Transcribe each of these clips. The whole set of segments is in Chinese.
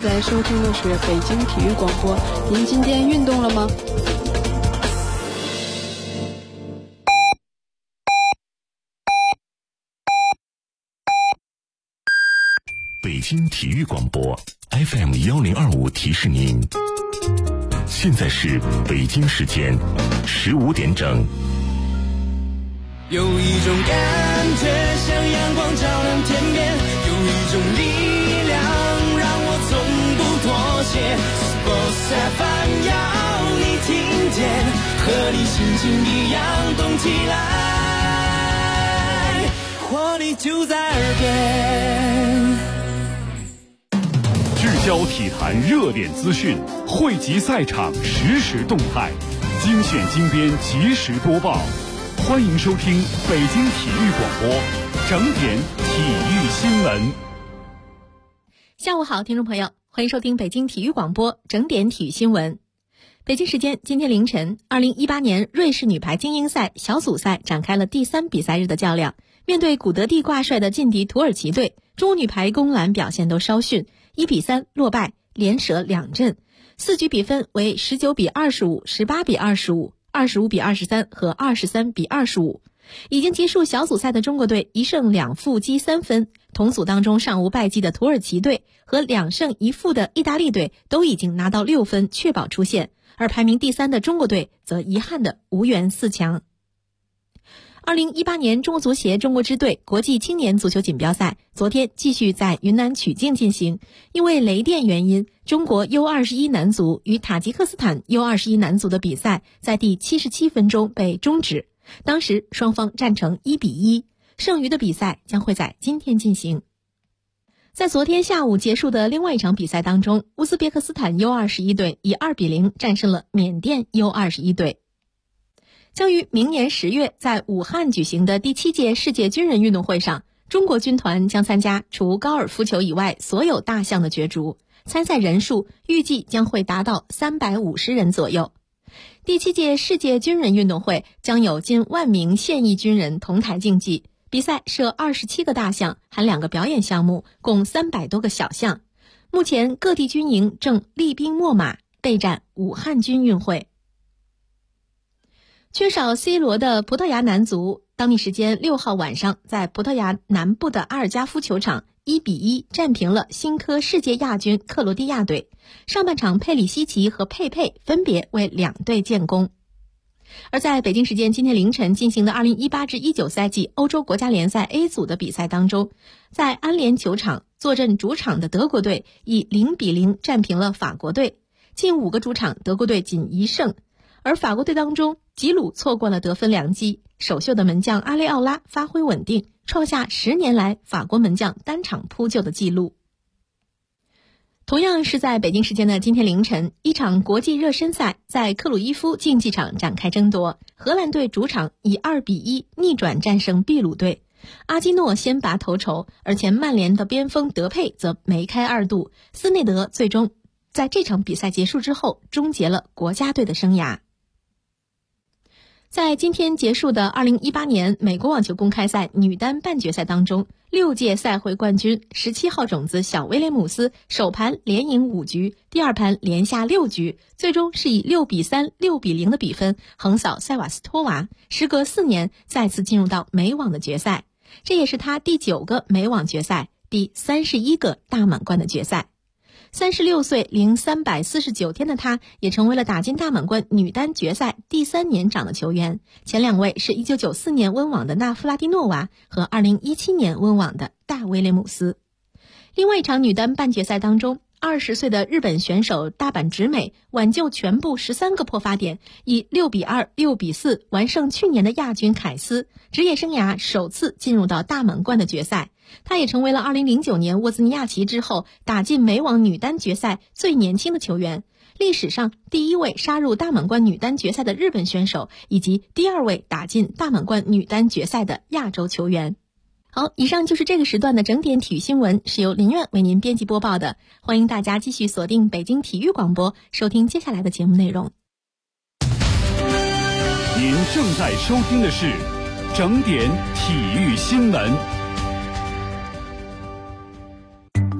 在收听的是北京体育广播。您今天运动了吗？ 北京体育广播 FM1025 提示您，现在是北京时间15点整。 有一种感觉像阳光照亮天边，有一种力量让我从不妥协。Sports FM 要你听见，和你心情一样动起来，活力就在耳边。 聚焦体坛热点资讯，汇集赛场实时动态，精选精编及时播报。欢迎收听北京体育广播整点体育新闻。 下午好，听众朋友，欢迎收听北京体育广播整点体育新闻。北京时间今天凌晨，2018年瑞士女排精英赛小组赛展开了第3比赛日的较量。面对古德地挂帅的劲敌土耳其队，中国女排攻篮表现都稍逊，1比3落败，连舍2阵，4局比分为19比25、18比25、25比23和23比25。已经结束小组赛的中国队1胜2负积3分，同组当中尚无败绩的土耳其队和2胜1负的意大利队都已经拿到6分，确保出线，而排名第3的中国队则遗憾的无缘4强。2018年中国足协中国支队国际青年足球锦标赛昨天继续在云南曲靖进行，因为雷电原因，中国 U21 男足与塔吉克斯坦 U21 男足的比赛在第77分钟被终止，当时双方战成1比1，剩余的比赛将会在今天进行。在昨天下午结束的另外一场比赛当中，乌兹别克斯坦 U21 队以2比0战胜了缅甸 U21 队。将于明年10月在武汉举行的第7届世界军人运动会上，中国军团将参加除高尔夫球以外所有大项的角逐，参赛人数预计将会达到350人左右。第7届世界军人运动会将有近1万名现役军人同台竞技，比赛设27个大项，含2个表演项目，共300多个小项。目前各地军营正厉兵秣马，备战武汉军运会。缺少 C 罗的葡萄牙男足当地时间6号晚上在葡萄牙南部的阿尔加夫球场1比1战平了新科世界亚军克罗地亚队。上半场佩里西奇和佩佩分别为2队建功。而在北京时间今天凌晨进行的2018-19赛季欧洲国家联赛 A 组的比赛当中，在安联球场坐镇主场的德国队以0比0战平了法国队。近5个主场德国队仅1胜，而法国队当中吉鲁错过了得分良机，首秀的门将阿雷奥拉发挥稳定，创下10年来法国门将单场扑救的纪录。同样是在北京时间的今天凌晨，一场国际热身赛在克鲁伊夫竞技场展开争夺，荷兰队主场以2比1逆转战胜秘鲁队。阿基诺先拔头筹，而前曼联的边锋德佩则梅开2度，斯内德最终在这场比赛结束之后终结了国家队的生涯。在今天结束的2018年美国网球公开赛女单半决赛当中，6届赛会冠军17号种子小威廉姆斯首盘连赢5局，第2盘连下6局，最终是以6比3、6比0的比分横扫塞瓦斯托娃，时隔4年再次进入到美网的决赛，这也是她第9个美网决赛，第31个大满贯的决赛。36岁零349天的她也成为了打进大满贯女单决赛第3年长的球员，前2位是1994年温网的纳夫拉蒂诺娃和2017年温网的大威廉姆斯。另外一场女单半决赛当中，20岁的日本选手大阪直美挽救全部13个破发点，以6比2、6比4完胜去年的亚军凯斯，职业生涯首次进入到大满贯的决赛。她也成为了2009年沃兹尼亚奇之后打进美网女单决赛最年轻的球员，历史上第1位杀入大满贯女单决赛的日本选手，以及第2位打进大满贯女单决赛的亚洲球员。好，以上就是这个时段的整点体育新闻，是由林苑为您编辑播报的。欢迎大家继续锁定北京体育广播，收听接下来的节目内容。 您正在收听的是整点体育新闻。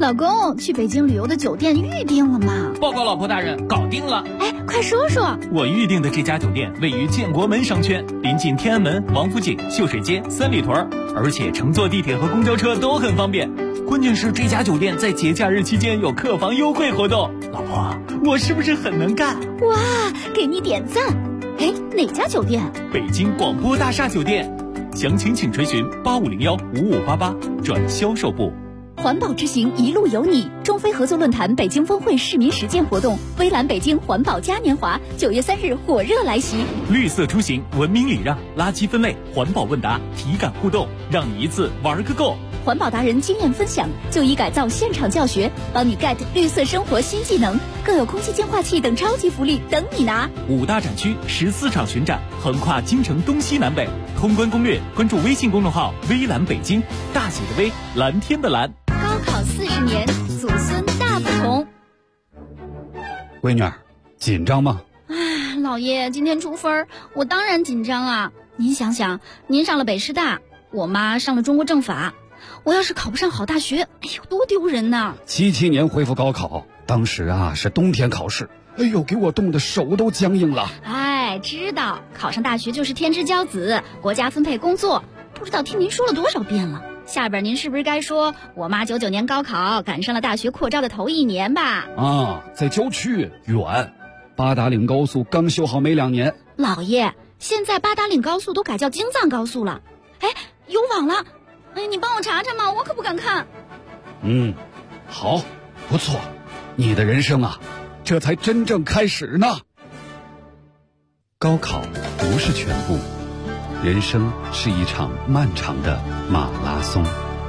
老公，去北京旅游的酒店预定了吗？ 报告老婆大人，搞定了。 哎，快说说。 我预定的这家酒店位于建国门商圈，临近天安门、王府井、秀水街、三里屯，而且乘坐地铁和公交车都很方便。关键是这家酒店在节假日期间有客房优惠活动。老婆，我是不是很能干？ 哇，给你点赞。哎，哪家酒店？ 北京广播大厦酒店。详情请垂询85015588转销售部。 环保之行一路有你，中非合作论坛北京峰会市民实践活动，微蓝北京环保嘉年华9月3日火热来袭。 绿色出行，文明礼让，垃圾分类，环保问答，体感互动，让你一次玩个够。 环保达人经验分享，就医改造现场教学，帮你 get 绿色生活新技能，更有空气净化器等超级福利等你拿。 5大展区14场巡展，横跨京城东西南北。通关攻略，关注微信公众号微蓝北京，大写的微，蓝天的蓝。 高考40年，祖孙大不同。 闺女儿，紧张吗？ 唉，老爷，今天出分，我当然紧张啊。您想想，您上了北师大，我妈上了中国政法，我要是考不上好大学，哎呦，多丢人呐 ！77年恢复高考，当时啊是冬天考试，哎呦，给我冻得手都僵硬了。 哎，知道考上大学就是天之骄子，国家分配工作，不知道听您说了多少遍了。下边您是不是该说我妈99年高考赶上了大学扩招的头1年吧？ 啊，在郊区远，八达岭高速刚修好没2年。 老爷，现在八达岭高速都改叫京藏高速了。哎，有网了，哎，你帮我查查嘛，我可不敢看。 好，不错，你的人生啊，这才真正开始呢。高考不是全部，人生是一场漫长的马拉松。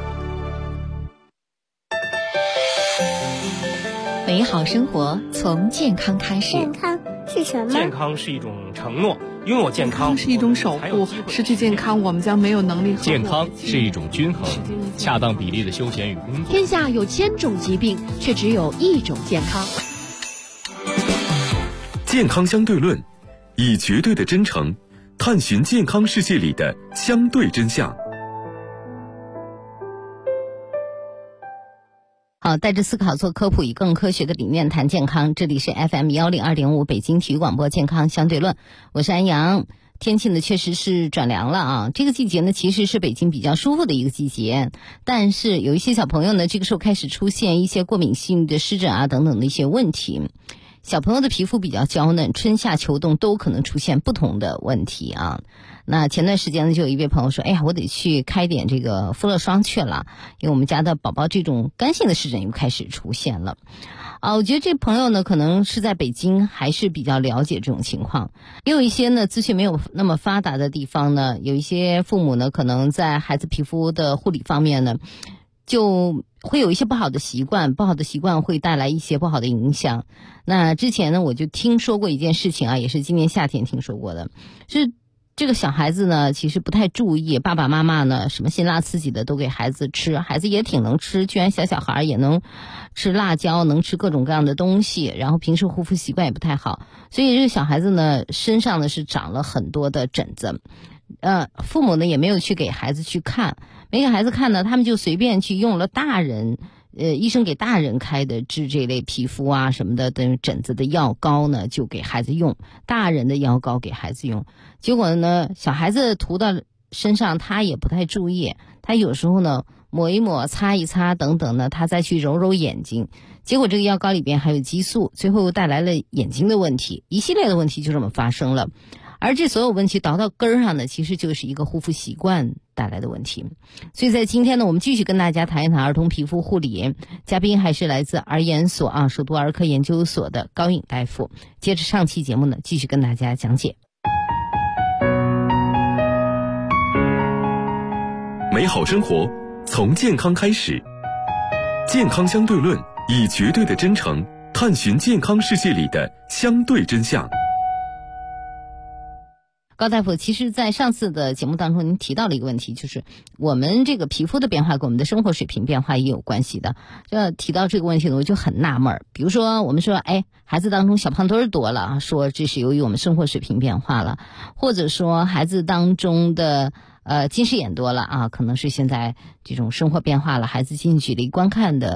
美好生活从健康开始。 健康是什么？ 健康是一种承诺，拥有健康是一种守护，失去健康我们将没有能力。 健康是一种均衡，恰当比例的休闲与工作。 天下有1000种疾病，却只有1种健康。 健康相对论，以绝对的真诚探寻健康世界里的相对真相。 好，带着思考做科普，以更科学的理念谈健康。这里是 FM102.5 北京体育广播健康相对论，我是安阳。天气呢确实是转凉了啊，这个季节呢其实是北京比较舒服的一个季节，但是有一些小朋友呢这个时候开始出现一些过敏性的湿疹啊等等的一些问题。小朋友的皮肤比较娇嫩，春夏秋冬都可能出现不同的问题啊。那前段时间呢，就有一位朋友说，哎呀，我得去开点这个肤乐霜去了，因为我们家的宝宝这种干性的湿疹又开始出现了。我觉得这朋友呢，可能是在北京还是比较了解这种情况。也有一些呢，资讯没有那么发达的地方呢，有一些父母呢，可能在孩子皮肤的护理方面呢，就会有一些不好的习惯，不好的习惯会带来一些不好的影响。那之前呢，我就听说过一件事情啊，也是今年夏天听说过的，是这个小孩子呢，其实不太注意，爸爸妈妈呢，什么辛辣刺激的都给孩子吃，孩子也挺能吃，居然小孩也能吃辣椒，能吃各种各样的东西，然后平时护肤习惯也不太好，所以这个小孩子呢，身上呢是长了很多的疹子。父母呢也没有去给孩子去看，没给孩子看呢，他们就随便去用了大人医生给大人开的治这类皮肤啊什么的等疹子的药膏呢，就给孩子用，大人的药膏给孩子用，结果呢小孩子涂到身上他也不太注意，他有时候呢抹一抹擦一擦等等呢，他再去揉揉眼睛，结果这个药膏里边还有激素，最后又带来了眼睛的问题，一系列的问题就这么发生了。而这所有问题倒到根儿上呢，其实就是一个护肤习惯带来的问题。所以在今天呢，我们继续跟大家谈一谈儿童皮肤护理，嘉宾还是来自儿研所首都儿科研究所的高颖大夫。接着上期节目呢，继续跟大家讲解。 美好生活从健康开始，健康相对论，以绝对的真诚探寻健康世界里的相对真相。 高大夫，其实在上次的节目当中您提到了一个问题，就是我们这个皮肤的变化跟我们的生活水平变化也有关系的。提到这个问题呢，我就很纳闷，比如说我们说孩子当中小胖墩多了，说这是由于我们生活水平变化了，或者说孩子当中的近视眼多了可能是现在这种生活变化了，孩子近距离观看的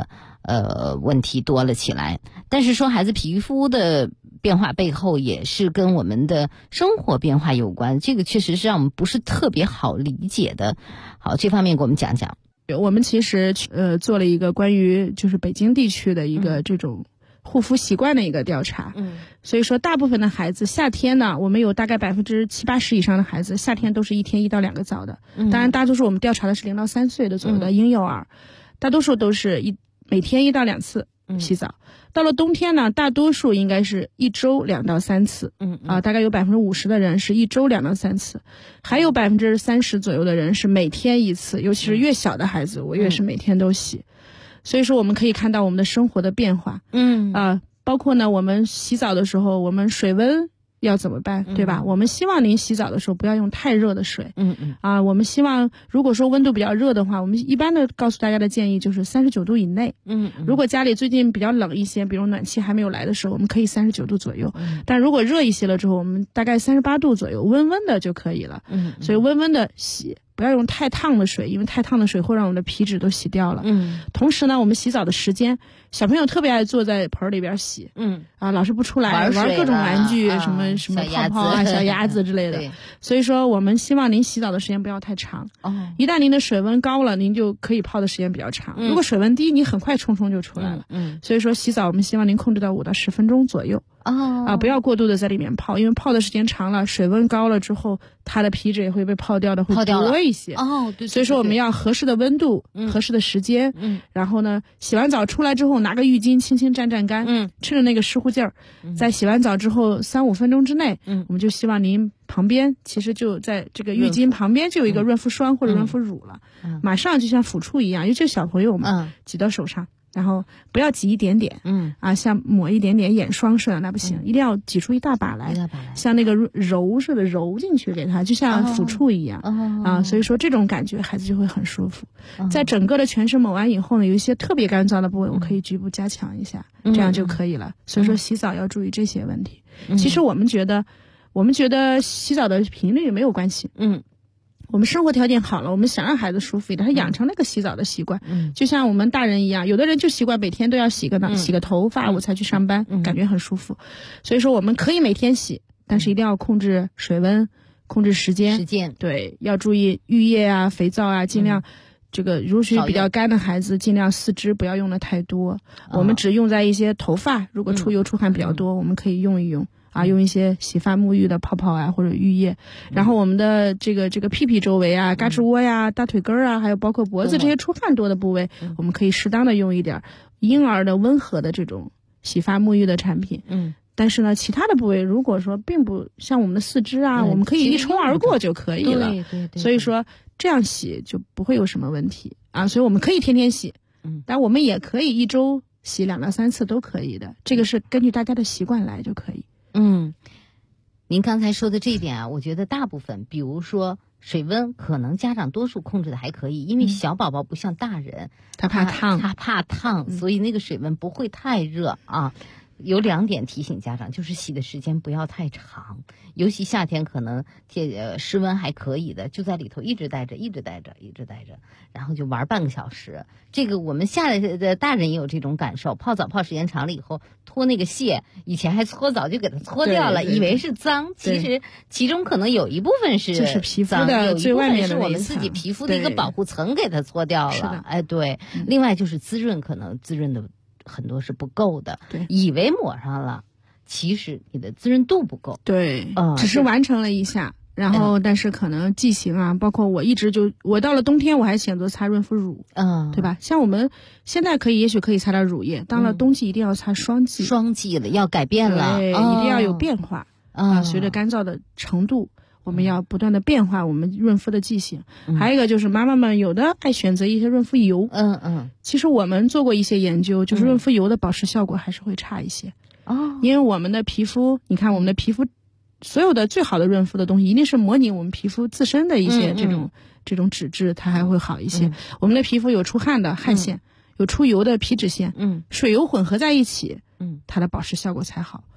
问题多了起来。但是说孩子皮肤的变化背后也是跟我们的生活变化有关，这个确实是让我们不是特别好理解的。好，这方面给我们讲讲。 我们其实做了一个关于就是北京地区的一个这种护肤习惯的一个调查。所以说大部分的孩子夏天呢，我们有大概70-80%以上的孩子夏天都是一天1到2个澡的。当然大多数我们调查的是0到3岁的左右的婴幼儿，大多数都是每天1到2次洗澡。到了冬天呢，大多数应该是1周2到3次。大概有50%的人是1周2到3次，还有30%左右的人是每天1次，尤其是越小的孩子，我越是每天都洗。所以说我们可以看到我们的生活的变化。包括呢，我们洗澡的时候，我们水温要怎么办，对吧？我们希望您洗澡的时候不要用太热的水。我们希望如果说温度比较热的话，我们一般的告诉大家的建议就是39度以内。如果家里最近比较冷一些，比如暖气还没有来的时候，我们可以39度左右。但如果热一些了之后，我们大概38度左右，温温的就可以了。所以温温的洗，不要用太烫的水，因为太烫的水会让我们的皮脂都洗掉了。同时呢，我们洗澡的时间，小朋友特别爱坐在盆里边洗。老是不出来玩各种玩具，什么泡泡啊、小鸭子之类的。所以说我们希望您洗澡的时间不要太长。一旦您的水温高了，您就可以泡的时间比较长。如果水温低，你很快冲就出来了。所以说洗澡我们希望您控制到5到10分钟左右。不要过度的在里面泡，因为泡的时间长了，水温高了之后，它的皮脂也会被泡掉的，会多一些。对。所以说我们要合适的温度，合适的时间。然后呢，洗完澡出来之后，拿个浴巾轻轻蘸干。趁着那个湿乎劲儿，在洗完澡之后3-5分钟之内，我们就希望您旁边其实就在这个浴巾旁边就有一个润肤霜或者润肤乳了，马上就像抚触一样，尤其是小朋友们挤到手上。然后不要挤一点点，像抹一点点眼霜似的，那不行，一定要挤出一大把来，像那个揉似的揉进去给它，就像抚触一样。所以说这种感觉孩子就会很舒服。在整个的全身抹完以后呢，有一些特别干燥的部位，我可以局部加强一下，这样就可以了。所以说洗澡要注意这些问题。其实我们觉得洗澡的频率没有关系。我们生活条件好了，我们想让孩子舒服一点，他养成那个洗澡的习惯。就像我们大人一样，有的人就习惯每天都要洗个头发，我才去上班，感觉很舒服。所以说我们可以每天洗，但是一定要控制水温，控制时间。对，要注意浴液啊、肥皂啊，尽量这个如果是比较干的孩子，尽量4支不要用的太多。我们只用在一些头发，如果出油出汗比较多，我们可以用一用。用一些洗发沐浴的泡泡啊，或者浴液。然后我们的这个屁屁周围啊、胳肢窝呀、大腿根啊，还有包括脖子这些出汗多的部位，我们可以适当的用一点婴儿的温和的这种洗发沐浴的产品。但是呢，其他的部位如果说并不像我们的4肢啊，我们可以一冲而过就可以了。所以说这样洗就不会有什么问题所以我们可以天天洗，但我们也可以1周洗2到3次都可以的，这个是根据大家的习惯来就可以。 您刚才说的这一点我觉得大部分，比如说水温，可能家长多数控制的还可以，因为小宝宝不像大人，他怕烫，所以那个水温不会太热有2点提醒家长，就是洗的时间不要太长，尤其夏天可能室温还可以的，就在里头一直待着，然后就玩半个小时。这个我们下来的大人也有这种感受，泡澡泡时间长了以后脱那个屑，以前还搓澡就给它搓掉了，以为是脏，其实其中可能有一部分是就是皮肤的最外面的是我们自己皮肤的一个保护层给它搓掉了。对。另外就是滋润，可能滋润的很多是不够的，以为抹上了，其实你的滋润度不够。 对，只是完成了一下，然后但是可能剂型啊，包括我到了冬天我还选择擦润肤乳，对吧？像我们现在也许可以擦点乳液，到了冬季一定要擦霜剂了，要改变了， 一定要有变化随着干燥的程度。我们要不断的变化我们润肤的剂型。还有一个就是妈妈们有的爱选择一些润肤油。其实我们做过一些研究，就是润肤油的保湿效果还是会差一些。因为我们的皮肤，你看我们的皮肤所有的最好的润肤的东西一定是模拟我们皮肤自身的一些这种脂质，它还会好一些。我们的皮肤有出汗的汗腺，有出油的皮脂腺，水油混合在一起，它的保湿效果才好。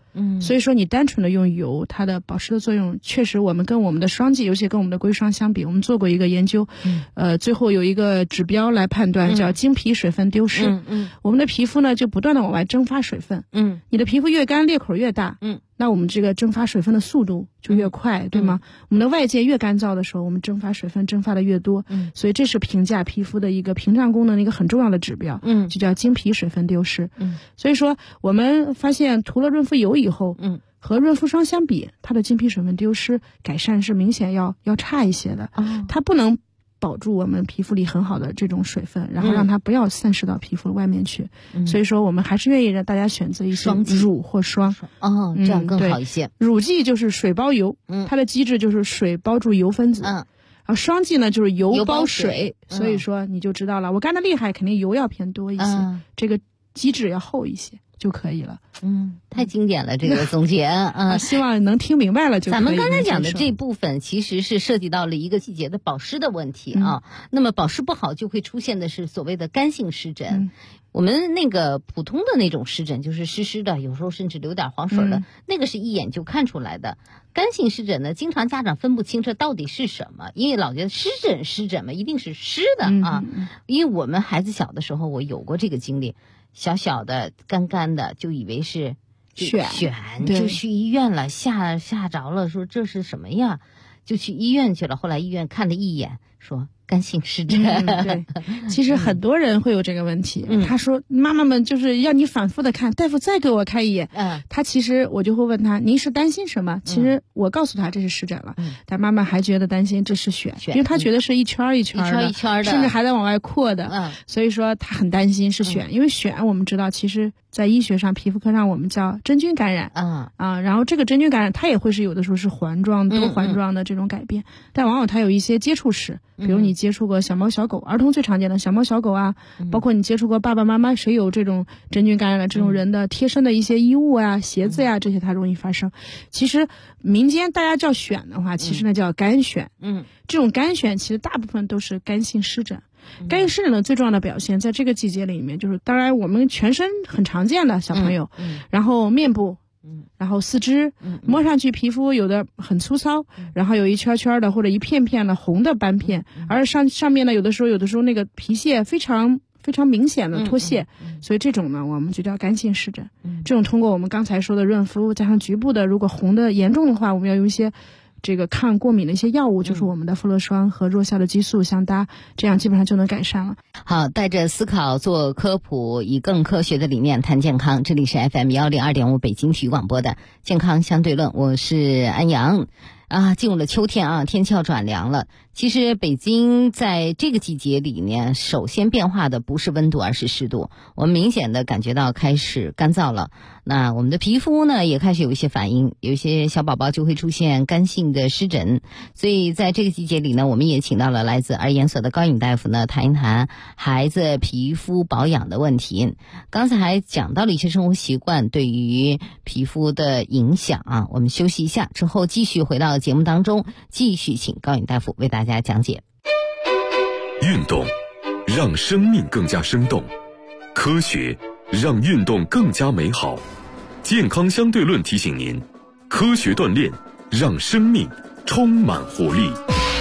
所以说你单纯的用油，它的保湿的作用确实，我们跟我们的霜剂，尤其跟我们的硅霜相比，我们做过一个研究，最后有一个指标来判断，叫经皮水分丢失。我们的皮肤呢就不断的往外蒸发水分，你的皮肤越干，裂口越大，那我们这个蒸发水分的速度就越快，对吗？我们的外界越干燥的时候，我们蒸发水分蒸发的越多，所以这是评价皮肤的一个屏障功能的一个很重要的指标，就叫经皮水分丢失。所以说我们发现涂了润肤油以后，和润肤霜相比，它的经皮水分丢失改善是明显要差一些的，它不能保住我们皮肤里很好的这种水分，然后让它不要散失到皮肤外面去。所以说我们还是愿意让大家选择一些乳或霜， 这样更好一些。 乳剂就是水包油，它的机制就是水包住油分子，然后霜剂呢就是油包水，所以说你就知道了，我干的厉害肯定油要偏多一些，这个机制要厚一些就可以了。 太经典了，这个总结希望能听明白了就可以。 咱们刚才讲的这部分其实是涉及到了一个季节的保湿的问题啊。那么保湿不好就会出现的是所谓的干性湿疹。我们那个普通的那种湿疹就是湿湿的，有时候甚至流点黄水的，那个是一眼就看出来的。干性湿疹呢，经常家长分不清这到底是什么，因为老觉得湿疹嘛一定是湿的啊。因为我们孩子小的时候，我有过这个经历。小小的干干的就以为是癣，就去医院了，吓着了，说这是什么呀，就去医院去了。后来医院看了一眼，说干性湿疹。 对，其实很多人会有这个问题。他说妈妈们就是要你反复的看，大夫再给我看一眼。他其实我就会问他，您是担心什么？其实我告诉他这是湿疹了，但妈妈还觉得担心这是癣，因为他觉得是一圈一圈的，甚至还在往外扩的。所以说他很担心是癣，因为癣我们知道其实在医学上皮肤科上我们叫真菌感染。然后这个真菌感染它也会是有的时候是环状多环状的这种改变，但往往它有一些接触史，比如你接触过小猫小狗，儿童最常见的小猫小狗啊，包括你接触过爸爸妈妈谁有这种真菌感染的这种人的贴身的一些衣物啊鞋子呀，这些它容易发生。其实民间大家叫癣的话，其实呢叫干癣。这种干癣其实大部分都是干性湿疹。干性湿疹的最重要的表现在这个季节里面，就是当然我们全身很常见的小朋友，然后面部，然后四肢，摸上去皮肤有的很粗糙，然后有一圈圈的或者一片片的红的斑片，而上面呢有的时候那个皮屑非常明显的脱屑，所以这种呢我们就叫干性湿疹。这种通过我们刚才说的润肤加上局部的，如果红的严重的话，我们要用一些这个抗过敏的一些药物，就是我们的复乐霜和弱效的激素相搭，这样基本上就能改善了。 好，带着思考做科普，以更科学的理念谈健康，这里是 FM102.5 北京体育广播的健康相对论，我是安阳。进入了秋天啊，天气要转凉了。其实北京在这个季节里呢，首先变化的不是温度，而是湿度。我们明显的感觉到开始干燥了。那我们的皮肤呢，也开始有一些反应，有一些小宝宝就会出现干性的湿疹。所以在这个季节里呢，我们也请到了来自儿研所的高颖大夫呢，谈一谈孩子皮肤保养的问题。刚才还讲到了一些生活习惯对于皮肤的影响啊。我们休息一下之后，继续回到节目当中，继续请高颖大夫为大家讲解。 运动让生命更加生动，科学让运动更加美好。健康相对论提醒您，科学锻炼让生命充满活力。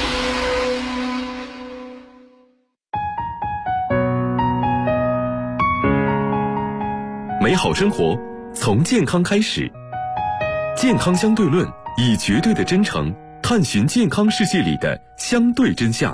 美好生活从健康开始，健康相对论以绝对的真诚探寻健康世界里的相对真相。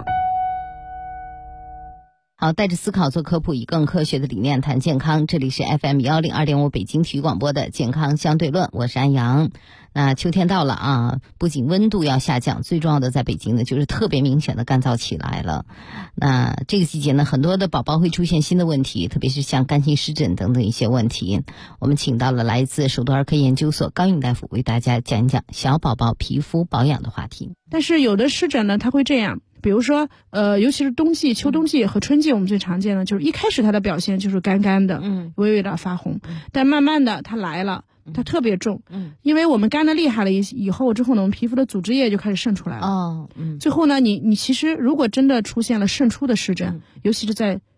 好，带着思考做科普，以更科学的理念谈健康，这里是 FM102.5 北京体育广播的健康相对论，我是安阳。那秋天到了啊，不仅温度要下降，最重要的在北京呢就是特别明显的干燥起来了。那这个季节呢，很多的宝宝会出现新的问题，特别是像干性湿疹等等一些问题。我们请到了来自首都儿科研究所高颖大夫为大家讲一讲小宝宝皮肤保养的话题。 但是有的湿疹呢，它会这样，比如说尤其是冬季、秋冬季和春季，我们最常见的就是一开始它的表现就是干干的，微微的发红，但慢慢的它来了，它特别重，因为我们干的厉害了以后之后呢，我们皮肤的组织液就开始渗出来了。最后呢，你其实如果真的出现了渗出的湿疹，尤其是在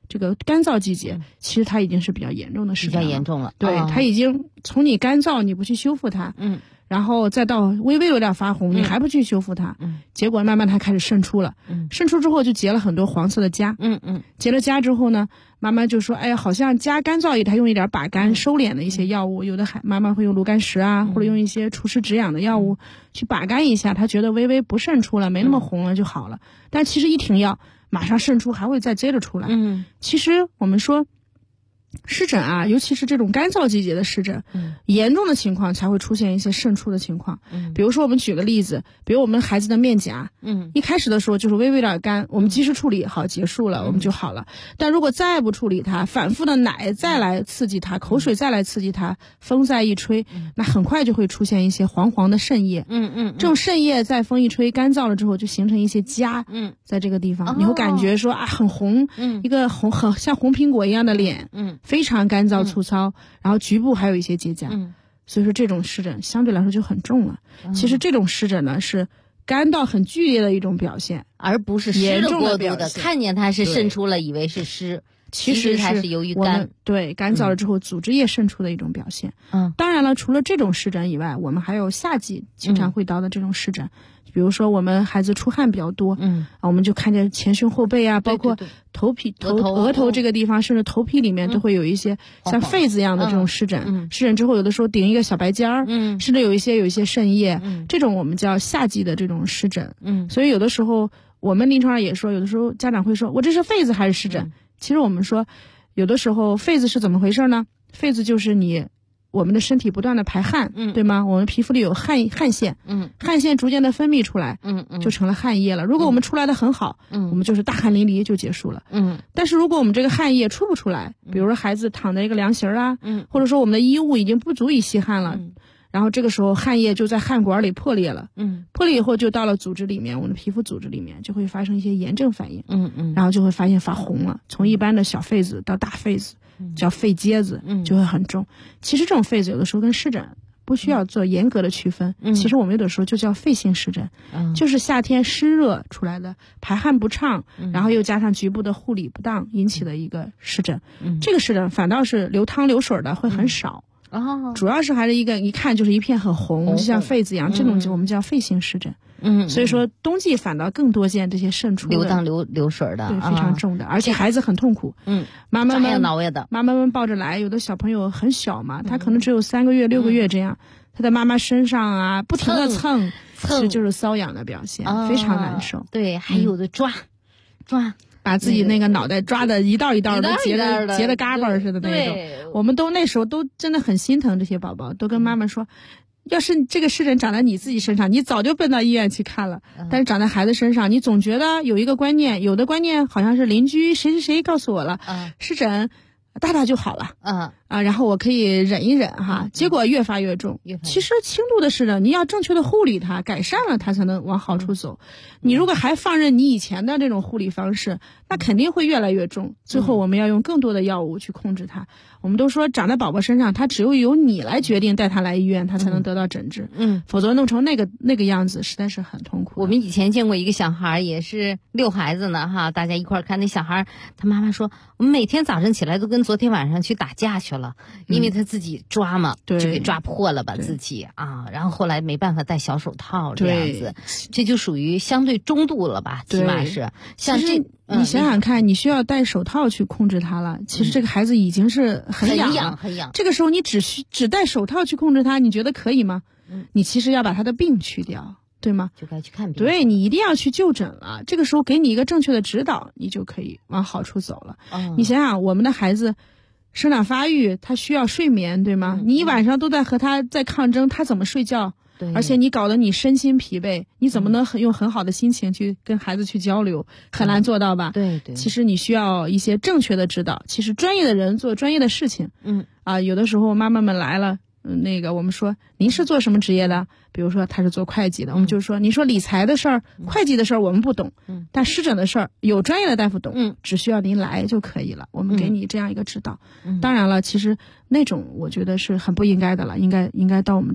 这个干燥季节，其实它已经是比较严重的湿疹了， 比较严重了。 对，它已经从你干燥你不去修复它，然后再到微微有点发红，你还不去修复它，结果慢慢它开始渗出了，渗出之后就结了很多黄色的痂，结了痂之后呢，妈妈就说，哎呀，好像痂干燥它用一点把干收敛的一些药物，有的妈妈会用炉甘石啊，或者用一些除湿止痒的药物去把干一下，她觉得微微不渗出了，没那么红了就好了。但其实一停药，马上渗出还会再接着出来。其实我们说湿疹啊，尤其是这种干燥季节的湿疹，严重的情况才会出现一些渗出的情况。比如说我们举个例子，比如我们孩子的面颊，一开始的时候就是微微有点干，我们及时处理好结束了，我们就好了。但如果再不处理它，反复的奶再来刺激它，口水再来刺激它，风再一吹，那很快就会出现一些黄黄的渗液。这种渗液在风一吹干燥了之后，就形成一些痂。在这个地方，你会感觉说啊很红，一个很像红苹果一样的脸，非常干燥粗糙，然后局部还有一些结痂，所以说这种湿疹相对来说就很重了。其实这种湿疹呢是干到很剧烈的一种表现， 而不是湿了过度的，看见它是渗出了以为是湿，其实它是由于干， 对，干燥了之后组织液渗出的一种表现。当然了，除了这种湿疹以外，我们还有夏季经常会到的这种湿疹。比如说我们孩子出汗比较多，我们就看见前胸后背啊，包括头皮、额头这个地方，甚至头皮里面都会有一些像痱子一样的这种湿疹。湿疹之后，有的时候顶一个小白尖儿，甚至有一些渗液，这种我们叫夏季的这种湿疹。所以有的时候我们临床上也说，有的时候家长会说，我这是痱子还是湿疹？其实我们说，有的时候痱子是怎么回事呢？痱子就是我们的身体不断的排汗，对吗？我们皮肤里有汗腺，汗腺逐渐的分泌出来，就成了汗液了。如果我们出来的很好，我们就是大汗淋漓就结束了。但是如果我们这个汗液出不出来，比如说孩子躺在一个凉席啊，或者说我们的衣物已经不足以吸汗了，然后这个时候汗液就在汗管里破裂了，破裂以后就到了组织里面，我们的皮肤组织里面就会发生一些炎症反应，然后就会发现发红了，从一般的小痱子到大痱子，叫痱疖子，就会很重。其实这种痱子有的时候跟湿疹不需要做严格的区分，其实我们有的时候就叫痱性湿疹，就是夏天湿热出来的，排汗不畅，然后又加上局部的护理不当引起的一个湿疹。这个湿疹反倒是流汤流水的会很少，主要是还是一看就是一片很红，就像痱子一样，这种我们叫痱性湿疹。所以说冬季反倒更多见这些渗出的流汤流水的， 对，非常重的，而且孩子很痛苦。妈妈们抱着来，有的小朋友很小嘛，他可能只有3个月、6个月这样，他在妈妈身上啊不停的蹭，其实就是瘙痒的表现，非常难受。 对，还有的抓， 把自己那个脑袋抓的一道一道的结的嘎巴似的那种。我们那时候都真的很心疼这些宝宝，都跟妈妈说，要是这个湿疹长在你自己身上，你早就奔到医院去看了。但是长在孩子身上，你总觉得有一个观念，有的观念好像是邻居谁告诉我了，湿疹大就好了，然后我可以忍一忍哈，结果越发越重。其实轻度的湿疹，你要正确的护理它，改善了它才能往好处走。你如果还放任你以前的这种护理方式，那肯定会越来越重。最后我们要用更多的药物去控制它。我们都说长在宝宝身上，它只有由你来决定带他来医院，他才能得到诊治。否则弄成那个样子，实在是很痛苦。 我们以前见过一个小孩，也是遛孩子呢哈，大家一块看那小孩，他妈妈说，我们每天早上起来都跟昨天晚上去打架去了，因为他自己抓嘛，就给抓破了吧自己啊，然后后来没办法戴小手套这样子，这就属于相对中度了吧，起码是。像这你想想看，你需要戴手套去控制它了，其实这个孩子已经是很痒，这个时候你只戴手套去控制它，你觉得可以吗？你其实要把他的病去掉，对吗？ 就该去看病。 对，你一定要去就诊了，这个时候给你一个正确的指导，你就可以往好处走了。你想想，我们的孩子生长发育，他需要睡眠，对吗？你一晚上都在和他在抗争，他怎么睡觉？而且你搞得你身心疲惫，你怎么能用很好的心情去跟孩子去交流？很难做到吧？ 对， 其实你需要一些正确的指导。其实专业的人做专业的事情。有的时候妈妈们来了，我们说您是做什么职业的？比如说他是做会计的，我们就说你说理财的事儿、会计的事儿我们不懂，但湿疹的事儿有专业的大夫懂，只需要您来就可以了，我们给你这样一个指导。当然了，其实那种我觉得是很不应该的了，应该到我们这儿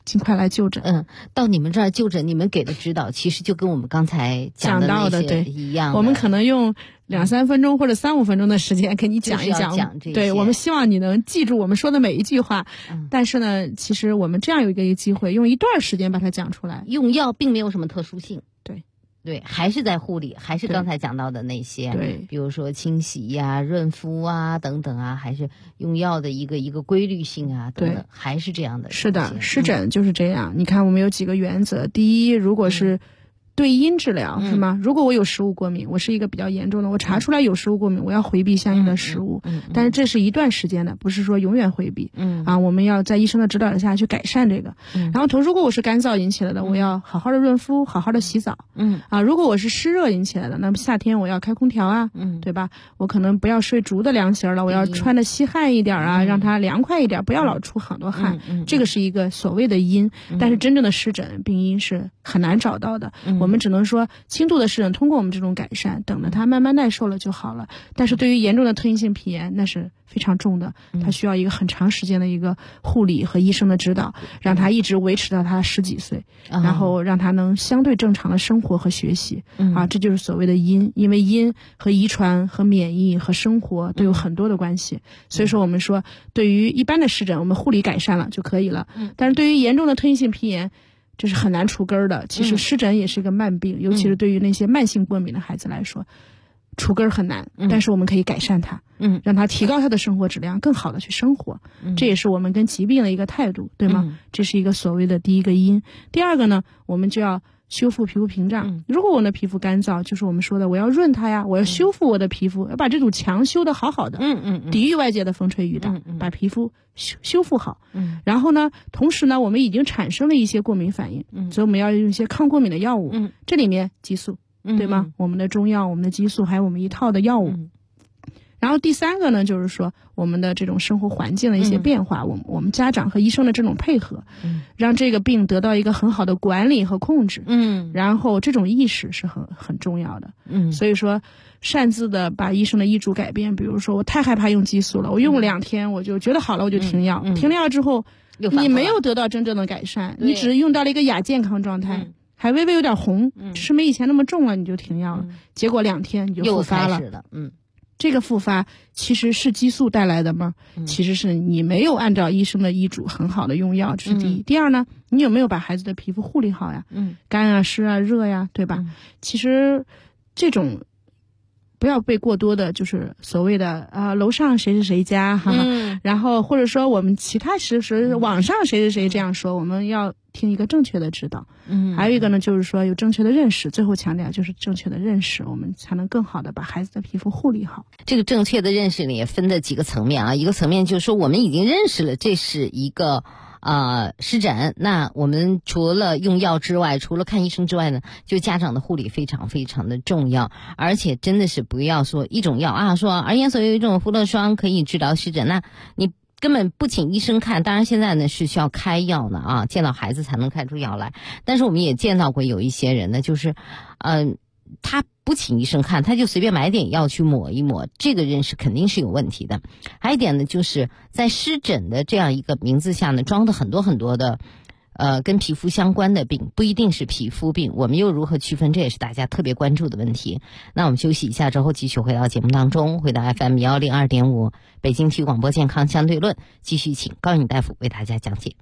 尽快来就诊。 到你们这儿就诊，你们给的指导其实就跟我们刚才讲到的对一样。 我们可能用2-3分钟或者3-5分钟的时间给你讲一讲，对，我们希望你能记住我们说的每一句话。但是呢，其实我们这样有一个机会，用一段时间把它讲出来。 用药并没有什么特殊性。 对， 还是在护理，还是刚才讲到的那些， 对， 比如说清洗呀、润肤啊等等啊，还是用药的一个规律性啊等等，还是这样的。 是的，湿疹就是这样。你看，我们有几个原则：第一，如果是对因治疗，是吗？如果我有食物过敏，我是一个比较严重的，我查出来有食物过敏，我要回避相应的食物。但是这是一段时间的，不是说永远回避。我们要在医生的指导下去改善这个。然后如果我是干燥引起来的，我要好好的润肤，好好的洗澡。如果我是湿热引起来的，那么夏天我要开空调啊，对吧？我可能不要睡足的凉席了，我要穿的吸汗一点啊，让它凉快一点，不要老出很多汗。这个是一个所谓的因，但是真正的湿疹病因是很难找到的。我们只能说轻度的湿疹通过我们这种改善，等着它慢慢耐受了就好了。但是对于严重的特应性皮炎，那是非常重的，它需要一个很长时间的一个护理和医生的指导，让它一直维持到它10几岁，然后让它能相对正常的生活和学习。这就是所谓的因，因为因和遗传和免疫和生活都有很多的关系。所以说我们说，对于一般的湿疹，我们护理改善了就可以了。但是对于严重的特应性皮炎，这是很难除根的。其实湿疹也是一个慢病，尤其是对于那些慢性过敏的孩子来说，除根很难，但是我们可以改善它，让他提高他的生活质量，更好的去生活。这也是我们跟疾病的一个态度，对吗？这是一个所谓的第一个因。第二个呢，我们就要修复皮肤屏障。如果我的皮肤干燥，就是我们说的我要润它呀，我要修复我的皮肤，要把这堵墙修得好好的，抵御外界的风吹雨打，把皮肤修复好。然后呢，同时呢，我们已经产生了一些过敏反应，所以我们要用一些抗过敏的药物。这里面激素，对吗？我们的中药、我们的激素，还有我们一套的药物。然后第三个呢，就是说我们的这种生活环境的一些变化，我们家长和医生的这种配合，让这个病得到一个很好的管理和控制。然后这种意识是很重要的。所以说擅自的把医生的医嘱改变，比如说我太害怕用激素了，我用2天我就觉得好了，我就停药。停了药之后，你没有得到真正的改善，你只是用到了一个亚健康状态，还微微有点红，只是没以前那么重了，你就停药了。结果2天你就复发了。这个复发其实是激素带来的吗？其实是你没有按照医生的医嘱很好的用药，这是第一。第二呢，你有没有把孩子的皮肤护理好呀？干啊、湿啊、热呀，对吧？其实这种不要被过多的就是所谓的楼上谁是谁家然后或者说我们其他时网上谁是谁这样说，我们要听一个正确的指导。还有一个呢，就是说有正确的认识，最后强调就是正确的认识，我们才能更好的把孩子的皮肤护理好。 这个正确的认识呢，也分的几个层面啊。一个层面就是说我们已经认识了这是一个湿疹，那我们除了用药之外，除了看医生之外呢，就家长的护理非常非常的重要。而且真的是不要说一种药啊，说儿研所有一种福乐霜可以治疗湿疹，那你根本不请医生看。当然现在呢是需要开药的啊，见到孩子才能开出药来。但是我们也见到过有一些人呢，就是他不请医生看，他就随便买点药去抹一抹，这个认识肯定是有问题的。还有一点呢，就是在湿疹的这样一个名字下呢，装的很多很多的跟皮肤相关的病，不一定是皮肤病，我们又如何区分？这也是大家特别关注的问题。那我们休息一下之后，继续回到节目当中，回到 FM 102.5北京体育广播健康相对论，继续请高颖大夫为大家讲解。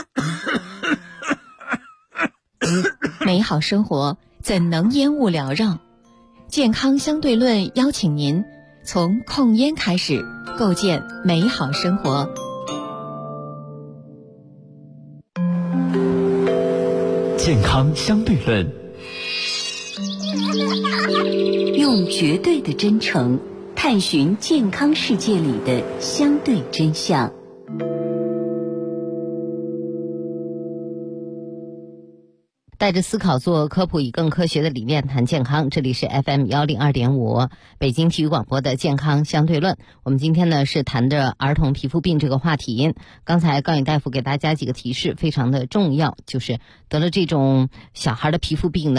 美好生活怎能烟雾缭绕？健康相对论邀请您从控烟开始，构建美好生活。 健康相对论， 用绝对的真诚探寻健康世界里的相对真相。 带着思考做科普，以更科学的理念谈健康。这里是 FM 102.5北京体育广播的健康相对论。我们今天呢是谈着儿童皮肤病这个话题。刚才高颖大夫给大家几个提示非常的重要，就是得了这种小孩的皮肤病呢，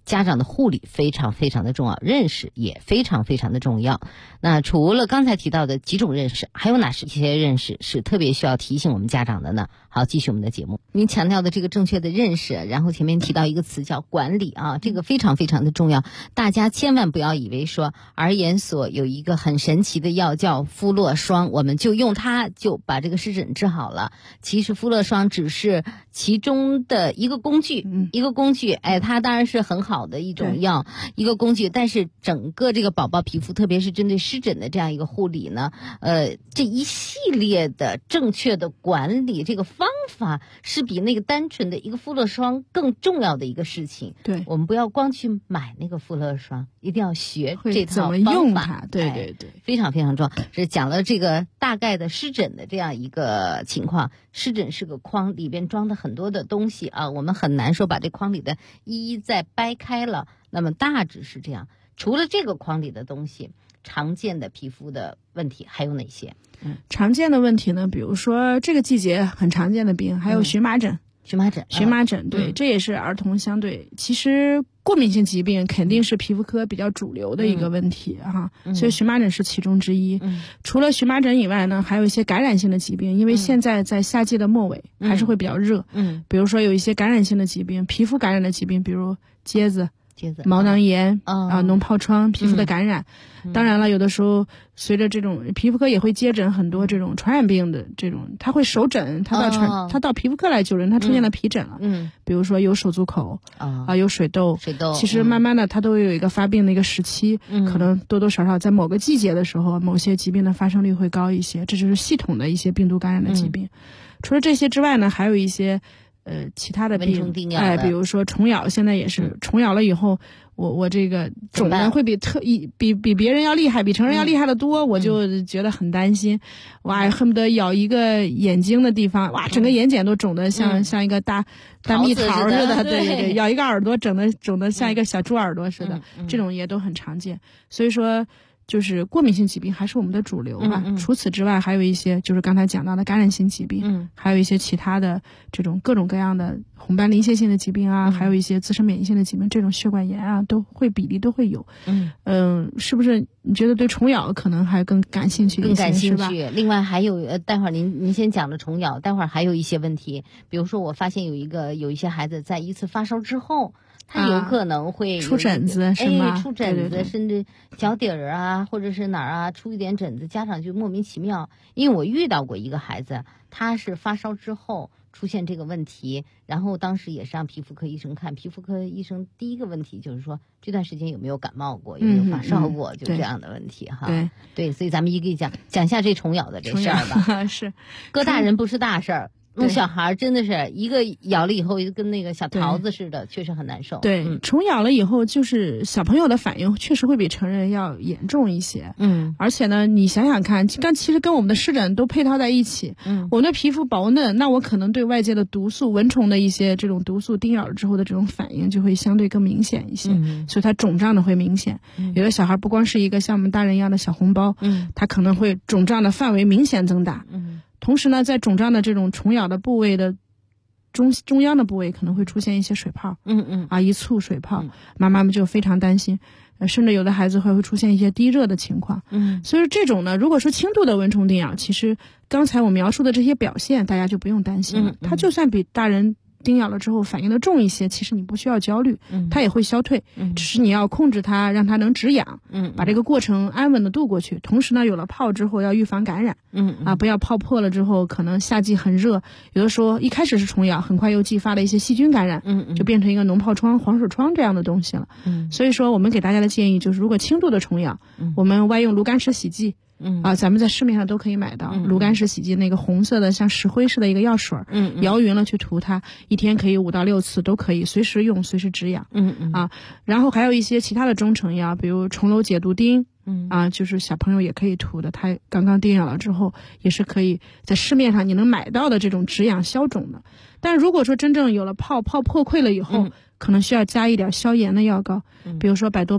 家长的护理非常非常的重要，认识也非常非常的重要。那除了刚才提到的几种认识，还有哪些认识是特别需要提醒我们家长的呢？好，继续我们的节目。您强调的这个正确的认识，然后前面提到一个词叫管理啊，这个非常非常的重要。大家千万不要以为说儿研所有一个很神奇的药叫肤乐霜，我们就用它就把这个湿疹治好了。其实肤乐霜只是其中的一个工具，它当然是很好的一种药，一个工具，但是整个这个宝宝皮肤，特别是针对湿疹的这样一个护理呢，这一系列的正确的管理，这个方法是比那个单纯的一个肤乐霜更重要的一个事情。 对， 我们不要光去买那个肤乐霜，一定要学这套怎么用它。对， 非常非常重要。是讲了这个大概的湿疹的这样一个情况。湿疹是个筐，里边装的很多的东西啊，我们很难说把这筐里的一一再掰开了。那么大致是这样。除了这个筐里的东西，常见的皮肤的问题还有哪些？ 常见的问题呢，比如说这个季节很常见的病，还有荨麻疹。荨麻疹，对，这也是儿童相对，其实过敏性疾病肯定是皮肤科比较主流的一个问题哈，所以荨麻疹是其中之一。除了荨麻疹以外呢，还有一些感染性的疾病，因为现在在夏季的末尾还是会比较热，比如说有一些感染性的疾病，皮肤感染的疾病，比如疖子、毛囊炎脓疱疮、皮肤的感染。当然了，有的时候随着这种皮肤科也会接诊很多这种传染病的这种，他会手疹，他到皮肤科来救人，他出现了皮疹了，比如说有手足口有水痘，其实慢慢的他都有一个发病的一个时期，可能多多少少在某个季节的时候，某些疾病的发生率会高一些，这就是系统的一些病毒感染的疾病。除了这些之外呢，还有一些其他的病，比如说虫咬，现在也是虫咬了以后，我这个肿的会比别人要厉害，比成人要厉害的多，我就觉得很担心。哇，恨不得咬一个眼睛的地方，哇，整个眼睑都肿得像一个大蜜桃似的，对，咬一个耳朵肿得像一个小猪耳朵似的，这种也都很常见。所以说，就是过敏性疾病还是我们的主流吧。除此之外，还有一些就是刚才讲到的感染性疾病，还有一些其他的这种各种各样的红斑鳞屑性的疾病啊，还有一些自身免疫性的疾病，这种血管炎啊，比例都会有。是不是你觉得对虫咬可能还更感兴趣一些？更感兴趣。 另外还有待会儿您先讲了虫咬，待会儿还有一些问题，比如说我发现有一些孩子在一次发烧之后，他有可能会出疹子，是吗？ 出疹子，甚至脚底儿啊，或者是哪儿啊出一点疹子，家长就莫名其妙。因为我遇到过一个孩子，他是发烧之后出现这个问题，然后当时也是让皮肤科医生看，皮肤科医生第一个问题就是说这段时间有没有感冒过，有没有发烧过，就这样的问题哈。对，所以咱们一个讲一下这虫咬的这事儿吧。 是， 搁大人不是大事儿。小孩真的是一个咬了以后跟那个小桃子似的，确实很难受。 对，虫咬了以后，就是小朋友的反应确实会比成人要严重一些。而且呢，你想想看，其实跟我们的湿疹都配套在一起。我们的皮肤薄嫩，那我可能对外界的毒素、蚊虫的一些这种毒素叮咬了之后的这种反应就会相对更明显一些。所以它肿胀的会明显。有的小孩不光是一个像我们大人一样的小红包，它可能会肿胀的范围明显增大。同时呢，在肿胀的这种虫咬的部位的中央的部位可能会出现一些水泡，一簇水泡，妈妈们就非常担心，甚至有的孩子会出现一些低热的情况。所以这种呢，如果说轻度的蚊虫叮咬，其实刚才我描述的这些表现，大家就不用担心了。它就算比大人叮咬了之后反应的重一些，其实你不需要焦虑，它也会消退，只是你要控制它，让它能止痒，把这个过程安稳的度过去。同时呢，有了泡之后要预防感染，不要泡破了之后，可能夏季很热，有的时候一开始是虫咬，很快又继发了一些细菌感染，就变成一个脓疱疮、黄水疮这样的东西了。所以说我们给大家的建议就是，如果轻度的虫咬，我们外用炉甘石洗剂。咱们在市面上都可以买到炉甘石洗剂，那个红色的像石灰似的一个药水，摇匀了去涂它，一天可以5到6次都可以，随时用，随时止痒。然后还有一些其他的中成药，比如虫瘘解毒钉，就是小朋友也可以涂的，它刚刚叮咬了之后也是可以在市面上你能买到的这种止痒消肿的。但如果说真正有了泡破溃了以后，可能需要加一点消炎的药膏，比如说百多邦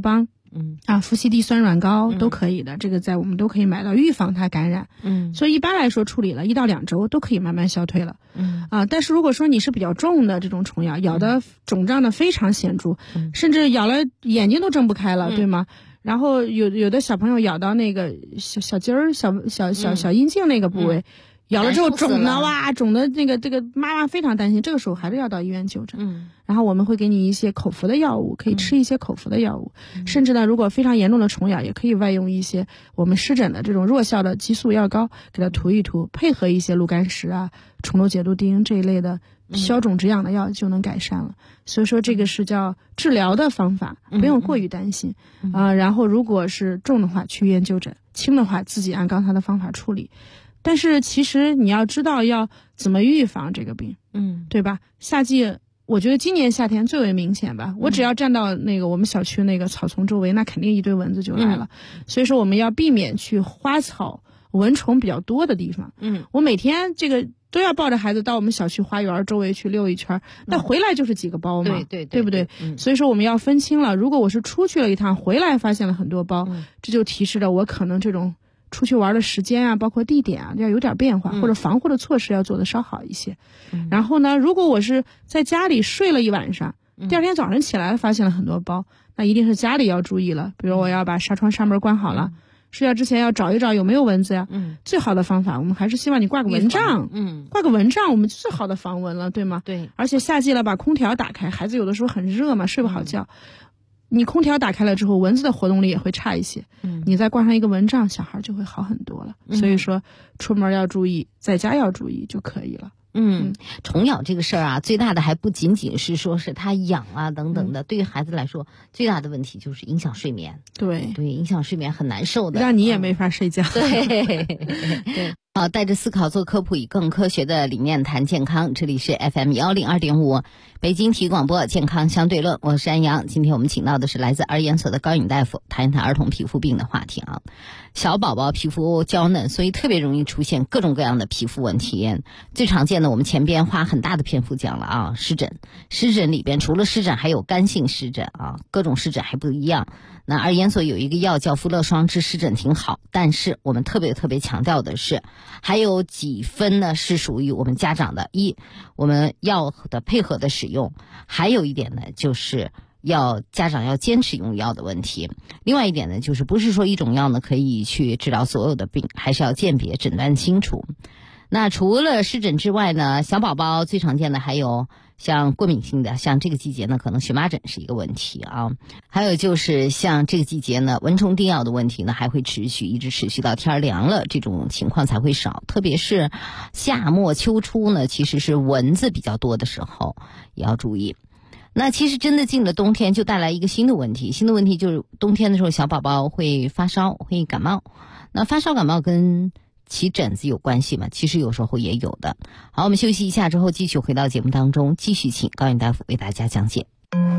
氟西地酸软膏都可以的，这个在我们都可以买到，预防它感染。所以一般来说处理了1到2周都可以慢慢消退了。但是如果说你是比较重的这种虫咬，咬的肿胀的非常显著，甚至咬了眼睛都睁不开了，对吗？然后有的小朋友咬到那个小筋儿、小阴茎那个部位。咬了之后肿的哇，肿的这个妈妈非常担心，这个时候还是要到医院就诊。然后我们会给你一些口服的药物，可以吃一些口服的药物，甚至呢，如果非常严重的虫咬，也可以外用一些我们湿疹的这种弱效的激素药膏，给它涂一涂，配合一些鹿肝石啊、虫瘤解毒丁这一类的消肿止痒的药就能改善了。所以说这个是叫治疗的方法，不用过于担心然后如果是重的话去医院就诊，轻的话自己按刚才的方法处理。但是其实你要知道要怎么预防这个病，对吧？夏季我觉得今年夏天最为明显吧，我只要站到那个我们小区那个草丛周围，那肯定一堆蚊子就来了。所以说我们要避免去花草蚊虫比较多的地方。我每天这个都要抱着孩子到我们小区花园周围去溜一圈，那回来就是几个包嘛，对不对？所以说我们要分清了，如果我是出去了一趟，回来发现了很多包，这就提示着我可能这种出去玩的时间啊，包括地点啊，要有点变化，或者防护的措施要做得稍好一些。然后呢，如果我是在家里睡了一晚上，第二天早上起来发现了很多包，那一定是家里要注意了。比如我要把纱窗纱门关好了，睡觉之前要找一找有没有蚊子呀。最好的方法，我们还是希望你挂个蚊帐。挂个蚊帐，我们最好的防蚊了，对吗？对。而且夏季了，把空调打开，孩子有的时候很热嘛，睡不好觉。你空调打开了之后，蚊子的活动力也会差一些。你再挂上一个蚊帐，小孩就会好很多了。所以说，出门要注意，在家要注意就可以了。 虫咬这个事儿啊，最大的还不仅仅是说是它痒啊等等的，对于孩子来说，最大的问题就是影响睡眠。对，影响睡眠很难受的， 让你也没法睡觉。 对。好，带着思考做科普，以更科学的理念谈健康。这里是 FM102.5 北京体育广播健康相对论，我是安阳。今天我们请到的是来自儿研所的高颖大夫，谈一谈儿童皮肤病的话题啊。小宝宝皮肤娇嫩，所以特别容易出现各种各样的皮肤问题。最常见的，我们前边花很大的篇幅讲了啊，湿疹。湿疹里边除了湿疹，还有干性湿疹啊，各种湿疹还不一样。那儿研所有一个药叫福乐霜治湿疹挺好，但是我们特别强调的是，还有几分呢是属于我们家长的，一，我们药的配合的使用，还有一点呢就是家长要坚持用药的问题。另外一点呢，就是不是说一种药呢可以去治疗所有的病，还是要鉴别诊断清楚。那除了湿疹之外呢，小宝宝最常见的还有像过敏性的，像这个季节呢可能荨麻疹是一个问题啊，还有就是像这个季节呢蚊虫叮咬的问题呢还会一直持续到天凉了，这种情况才会少。特别是夏末秋初呢，其实是蚊子比较多的时候，也要注意。那其实真的进了冬天就带来一个新的问题就是冬天的时候小宝宝会发烧，会感冒。那发烧感冒跟起疹子有关系吗？其实有时候也有的。好，我们休息一下之后继续回到节目当中，继续请高颖大夫为大家讲解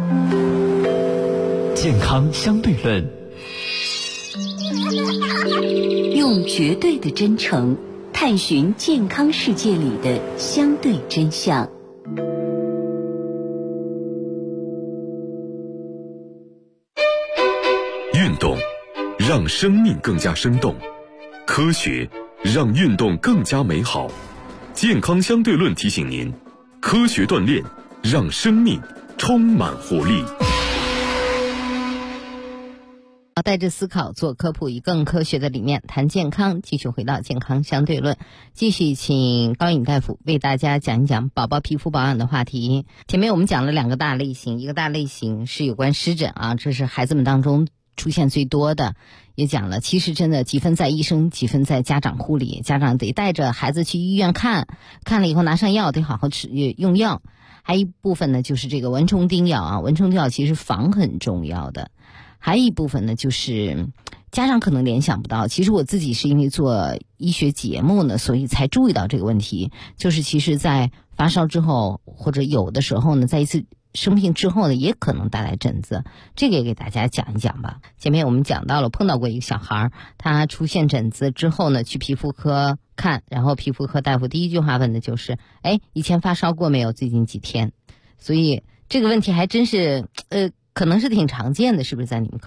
健康相对论， 用绝对的真诚探寻健康世界里的相对真相。 运动让生命更加生动，科学让运动更加美好。健康相对论提醒您，科学锻炼让生命充满活力。 带着思考做科普，以更科学的理念谈健康。继续回到健康相对论，继续请高颖大夫为大家讲一讲宝宝皮肤保养的话题。前面我们讲了2个大类型，一个大类型是有关湿疹啊，这是孩子们当中出现最多的，也讲了其实真的几分在医生，几分在家长护理。家长得带着孩子去医院看了以后拿上药，得好好吃用药。还一部分呢就是这个蚊虫叮咬啊，蚊虫叮咬其实防很重要的。还有一部分呢就是家长可能联想不到，其实我自己是因为做医学节目呢，所以才注意到这个问题，就是其实在发烧之后，或者有的时候呢在一次生病之后呢也可能带来疹子，这个也给大家讲一讲吧。前面我们讲到了碰到过一个小孩，他出现疹子之后呢去皮肤科看，然后皮肤科大夫第一句话问的就是以前发烧过没有，最近几天。所以这个问题还真是可能是挺常见的，是不是在你们科？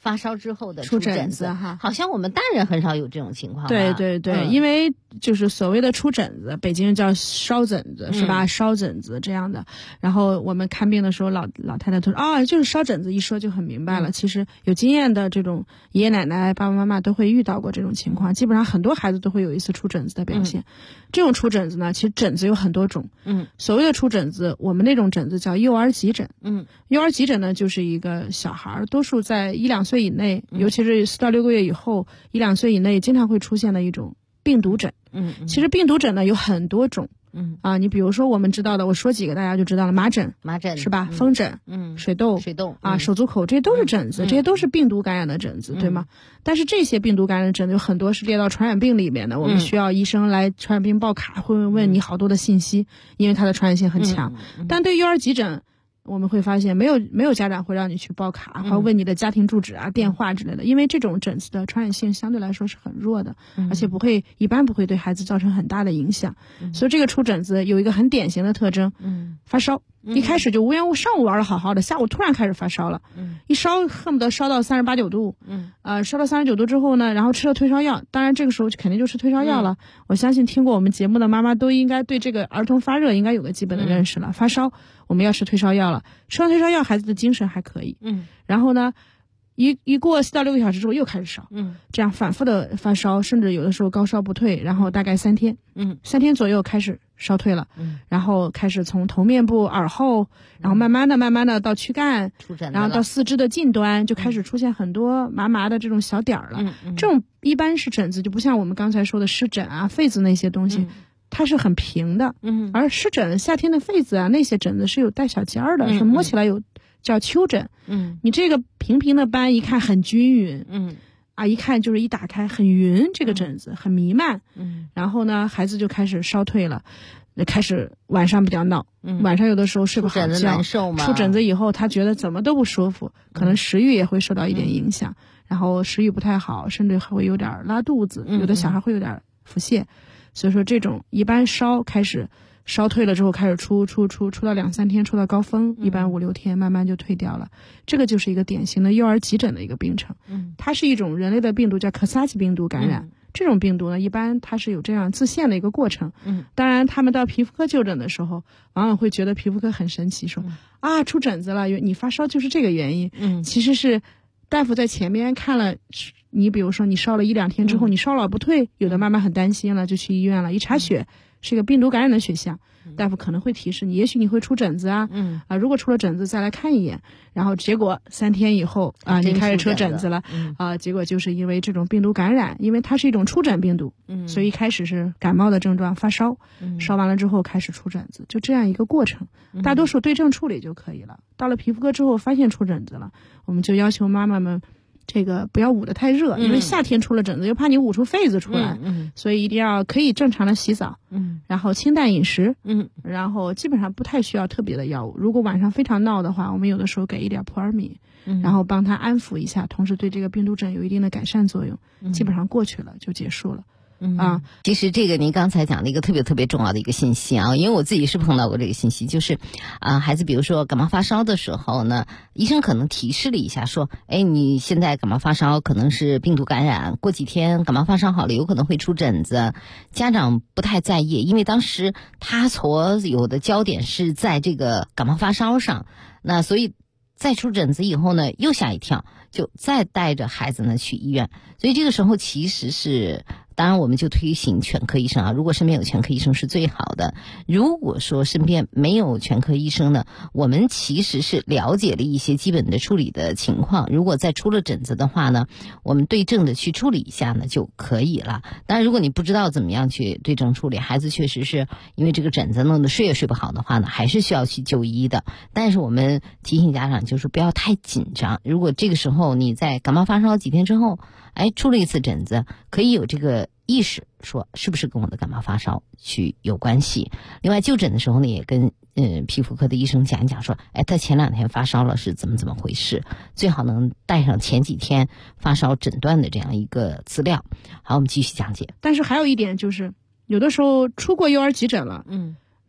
发烧之后的出疹子哈， 好像我们大人很少有这种情况。 对对对，因为就是所谓的出疹子，北京人叫烧疹子，是吧？烧疹子这样的。然后我们看病的时候，老太太都说就是烧疹子，一说就很明白了。其实有经验的这种爷爷奶奶、爸爸妈妈都会遇到过这种情况，基本上很多孩子都会有一次出疹子的表现。这种出疹子呢，其实疹子有很多种。所谓的出疹子，我们那种疹子叫幼儿急疹。幼儿急疹呢，就是一个小孩多数在1-2岁以内，尤其是4到6个月以后，1-2岁以内经常会出现的一种病毒疹。其实病毒疹呢有很多种。你比如说我们知道的，我说几个大家就知道了，麻疹是吧？风疹，水痘手足口，这些都是疹子，这些都是病毒感染的疹子，对吗？但是这些病毒感染的疹子有很多是列到传染病里面的，我们需要医生来传染病报卡，会问你好多的信息，因为它的传染性很强。但对幼儿急疹，我们会发现没有家长会让你去报卡，或问你的家庭住址电话之类的，因为这种疹子的传染性相对来说是很弱的，而且一般不会对孩子造成很大的影响。所以这个出疹子有一个很典型的特征，发烧。一开始就无缘无故，上午玩的好好的，下午突然开始发烧了，一烧恨不得烧到38、9度，烧到39度之后呢，然后吃了退烧药，当然这个时候肯定就吃退烧药了。我相信听过我们节目的妈妈都应该对这个儿童发热应该有个基本的认识了。发烧我们要吃退烧药了，吃完退烧药孩子的精神还可以，然后呢一过4到6个小时之后又开始烧，这样反复的发烧，甚至有的时候高烧不退，然后大概3天，3天左右开始烧退了，然后开始从头面部、耳后，然后慢慢的到躯干，然后到四肢的近端，就开始出现很多麻麻的这种小点儿了。这种一般是疹子，就不像我们刚才说的湿疹痱子那些东西，它是很平的，而湿疹、夏天的痱子那些疹子是有带小尖儿的，是摸起来有叫丘疹。你这个平平的斑一看很均匀，一看就是一打开很匀，这个疹子很弥漫，然后呢孩子就开始烧退了，开始晚上比较闹，晚上有的时候睡不好觉，出疹子以后他觉得怎么都不舒服，可能食欲也会受到一点影响，然后食欲不太好，甚至还会有点拉肚子，有的小孩会有点腹泻。所以说这种一般开始烧退了之后开始出到2-3天，出到高峰，一般5-6天慢慢就退掉了。这个就是一个典型的幼儿急疹的一个病程。它是一种人类的病毒叫可萨奇病毒感染。这种病毒呢，一般它是有这样自限的一个过程。当然他们到皮肤科就诊的时候，往往会觉得皮肤科很神奇，说出疹子了，你发烧就是这个原因。其实是大夫在前面看了你，比如说你烧了1-2天之后，你烧老不退，有的妈妈很担心了，就去医院了，一查血是一个病毒感染的血象，大夫可能会提示你，也许你会出疹子如果出了疹子再来看一眼，然后结果3天以后你开始出疹子了结果就是因为这种病毒感染，因为它是一种出疹病毒，所以一开始是感冒的症状，发烧，烧完了之后开始出疹子，就这样一个过程。大多数对症处理就可以了。到了皮肤科之后发现出疹子了，我们就要求妈妈们这个不要捂得太热，因为夏天出了疹子又怕你捂出痱子出来，所以一定要可以正常的洗澡，然后清淡饮食，然后基本上不太需要特别的药物。如果晚上非常闹的话，我们有的时候给一点普尔敏，然后帮他安抚一下，同时对这个病毒疹有一定的改善作用，基本上过去了就结束了。 其实这个您刚才讲的一个特别特别重要的一个信息因为我自己是碰到过这个信息，就是孩子比如说感冒发烧的时候呢，医生可能提示了一下说，你现在感冒发烧可能是病毒感染，过几天感冒发烧好了有可能会出疹子。家长不太在意，因为当时他所有的焦点是在这个感冒发烧上，那所以再出疹子以后呢又吓一跳，就再带着孩子呢去医院。所以这个时候其实是当然我们就推行全科医生如果身边有全科医生是最好的。如果说身边没有全科医生呢，我们其实是了解了一些基本的处理的情况，如果再出了疹子的话呢，我们对症的去处理一下呢就可以了。当然如果你不知道怎么样去对症处理，孩子确实是因为这个疹子弄得睡也睡不好的话呢，还是需要去就医的。但是我们提醒家长就是不要太紧张，如果这个时候你在感冒发烧几天之后出了一次疹子，可以有这个意识说是不是跟我的感冒发烧去有关系。另外就诊的时候呢，也跟皮肤科的医生讲一讲说，他前2天发烧了是怎么回事，最好能带上前几天发烧诊断的这样一个资料。好，我们继续讲解。 但是还有一点就是有的时候出过幼儿急诊了，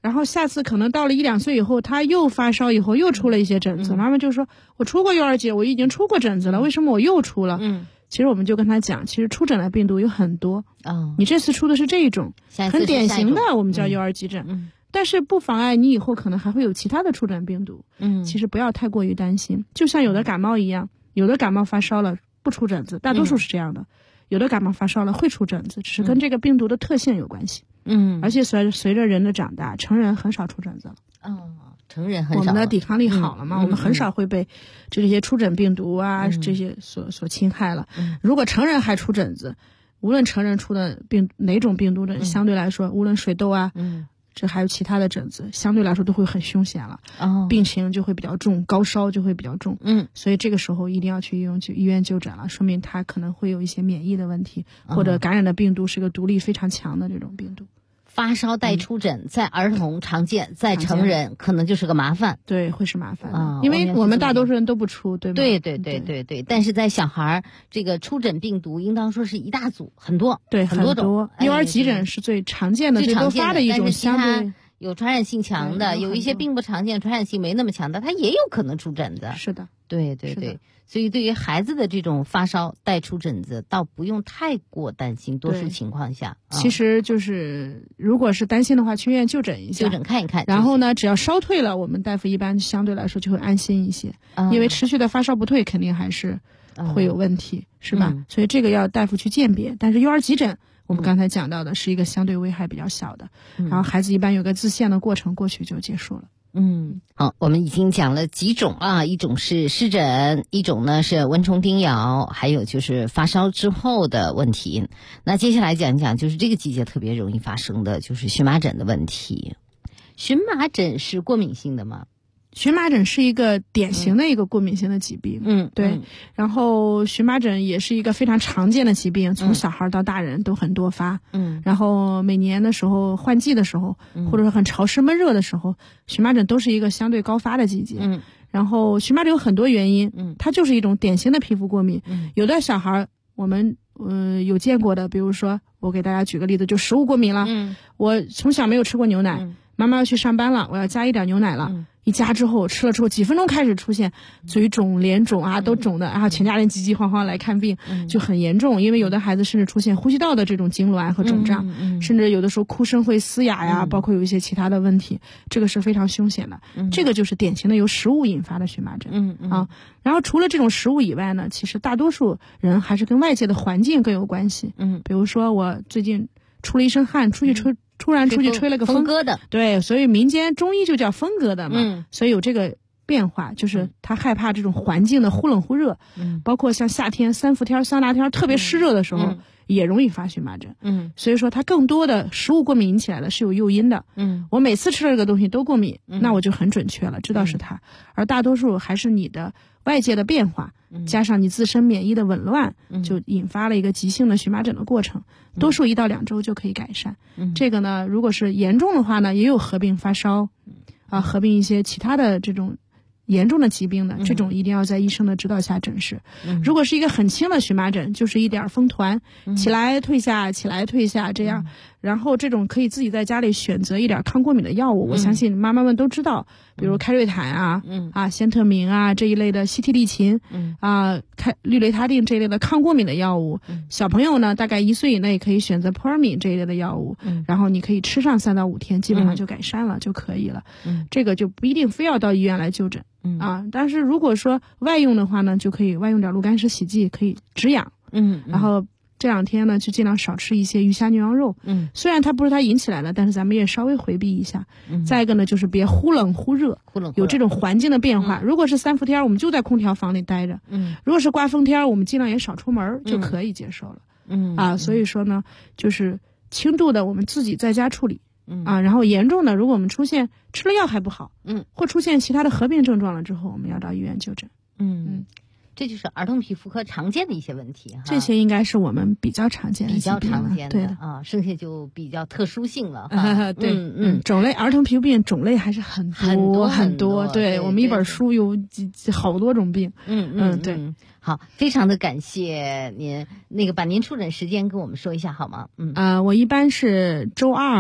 然后下次可能到了1-2岁以后，他又发烧以后又出了一些疹子，妈妈就说我出过幼儿节，我已经出过疹子了，为什么我又出了？其实我们就跟他讲，其实出疹的病毒有很多，你这次出的是这一种，很典型的我们叫幼儿急疹，但是不妨碍你以后可能还会有其他的出疹病毒。其实不要太过于担心，就像有的感冒一样，有的感冒发烧了不出疹子，大多数是这样的，有的感冒发烧了会出疹子，只是跟这个病毒的特性有关系。而且随着人的长大，成人很少出疹子了。 成人很少， 我们的抵抗力好了嘛，我们很少会被这些出疹病毒啊这些所侵害了。如果成人还出疹子，无论成人出的哪种病毒的，相对来说，无论水痘啊，这还有其他的疹子，相对来说都会很凶险了，病情就会比较重，高烧就会比较重。所以这个时候一定要去医院就诊了，说明他可能会有一些免疫的问题，或者感染的病毒是个毒力非常强的这种病毒。 发烧带出疹，在儿童常见，在成人可能就是个麻烦。 对，会是麻烦的，因为我们大多数人都不出，对吗？ 对。但是在小孩这个出疹病毒，应当说是一大组，很多， 对， 很多。幼儿急疹是最常见的、最多发的一种，相对有传染性强的，有一些并不常见、传染性没那么强的，它也有可能出疹子。 是的， 对。所以对于孩子的这种发烧带出疹子，倒不用太过担心，多数情况下。 其实就是如果是担心的话，去医院就诊一下， 就诊看一看。 然后呢，只要烧退了，我们大夫一般相对来说就会安心一些，因为持续的发烧不退，肯定还是会有问题，是吧？所以这个要大夫去鉴别。但是幼儿急疹，我们刚才讲到的是一个相对危害比较小的，然后孩子一般有个自限的过程，过去就结束了。 好，我们已经讲了几种啊，一种是湿疹，一种呢是蚊虫叮咬，还有就是发烧之后的问题。那接下来讲一讲，就是这个季节特别容易发生的就是荨麻疹的问题。荨麻疹是过敏性的吗？ 荨麻疹是一个典型的一个过敏性的疾病，对。然后荨麻疹也是一个非常常见的疾病，从小孩到大人都很多发，然后每年的时候换季的时候，或者说很潮湿闷热的时候，荨麻疹都是一个相对高发的季节。然后荨麻疹有很多原因，它就是一种典型的皮肤过敏。有的小孩我们有见过的，比如说我给大家举个例子，就食物过敏了，我从小没有吃过牛奶，妈妈要去上班了，我要加一点牛奶了。一加之后吃了之后几分钟开始出现嘴肿、脸肿啊，都肿的，然后全家人急急慌慌来看病，就很严重。因为有的孩子甚至出现呼吸道的这种痉挛和肿胀，甚至有的时候哭声会嘶哑呀，包括有一些其他的问题，这个是非常凶险的。这个就是典型的由食物引发的荨麻疹。然后除了这种食物以外呢，其实大多数人还是跟外界的环境更有关系。比如说我最近出了一身汗，突然出去吹了个风疙瘩， 对，所以民间中医就叫风疙瘩嘛，所以有这个变化，就是他害怕这种环境的忽冷忽热，包括像夏天3伏天、桑拿天特别湿热的时候，也容易发荨麻疹。所以说它更多的食物过敏引起来的是有诱因的。我每次吃了这个东西都过敏，那我就很准确了，知道是它。而大多数还是你的外界的变化，加上你自身免疫的紊乱，就引发了一个急性的荨麻疹的过程。多数1到2周就可以改善。这个呢，如果是严重的话呢，也有合并发烧，合并一些其他的这种严重的疾病的，这种一定要在医生的指导下诊视。如果是一个很轻的荨麻疹，就是一点风团，起来退下，起来退下这样，然后这种可以自己在家里选择一点抗过敏的药物，我相信妈妈们都知道，比如开瑞坦仙特明这一类的西替利嗪氯雷他定这一类的抗过敏的药物。小朋友呢，大概1岁以内可以选择扑尔敏这一类的药物，然后你可以吃上3到5天，基本上就改善了就可以了。这个就不一定非要到医院来就诊。但是如果说外用的话呢，就可以外用点鹿肝石洗剂，可以止痒。然后这2天呢，就尽量少吃一些鱼虾牛羊肉。虽然它不是它引起来的，但是咱们也稍微回避一下。再一个呢，就是别忽冷忽热，有这种环境的变化。如果是3伏天，我们就在空调房里待着。如果是刮风天，我们尽量也少出门，就可以接受了。所以说呢，就是轻度的我们自己在家处理。然后严重的，如果我们出现吃了药还不好，或出现其他的合并症状了之后，我们要到医院就诊。 这就是儿童皮肤科常见的一些问题。 这些应该是我们比较常见的疾病了， 比较常见的， 对的剩下就比较特殊性了。 种类儿童皮肤病种类还是很多很多。对，我们一本书有好多种病。对。 好，非常的感谢您。把您出诊时间跟我们说一下好吗？ 我一般是周2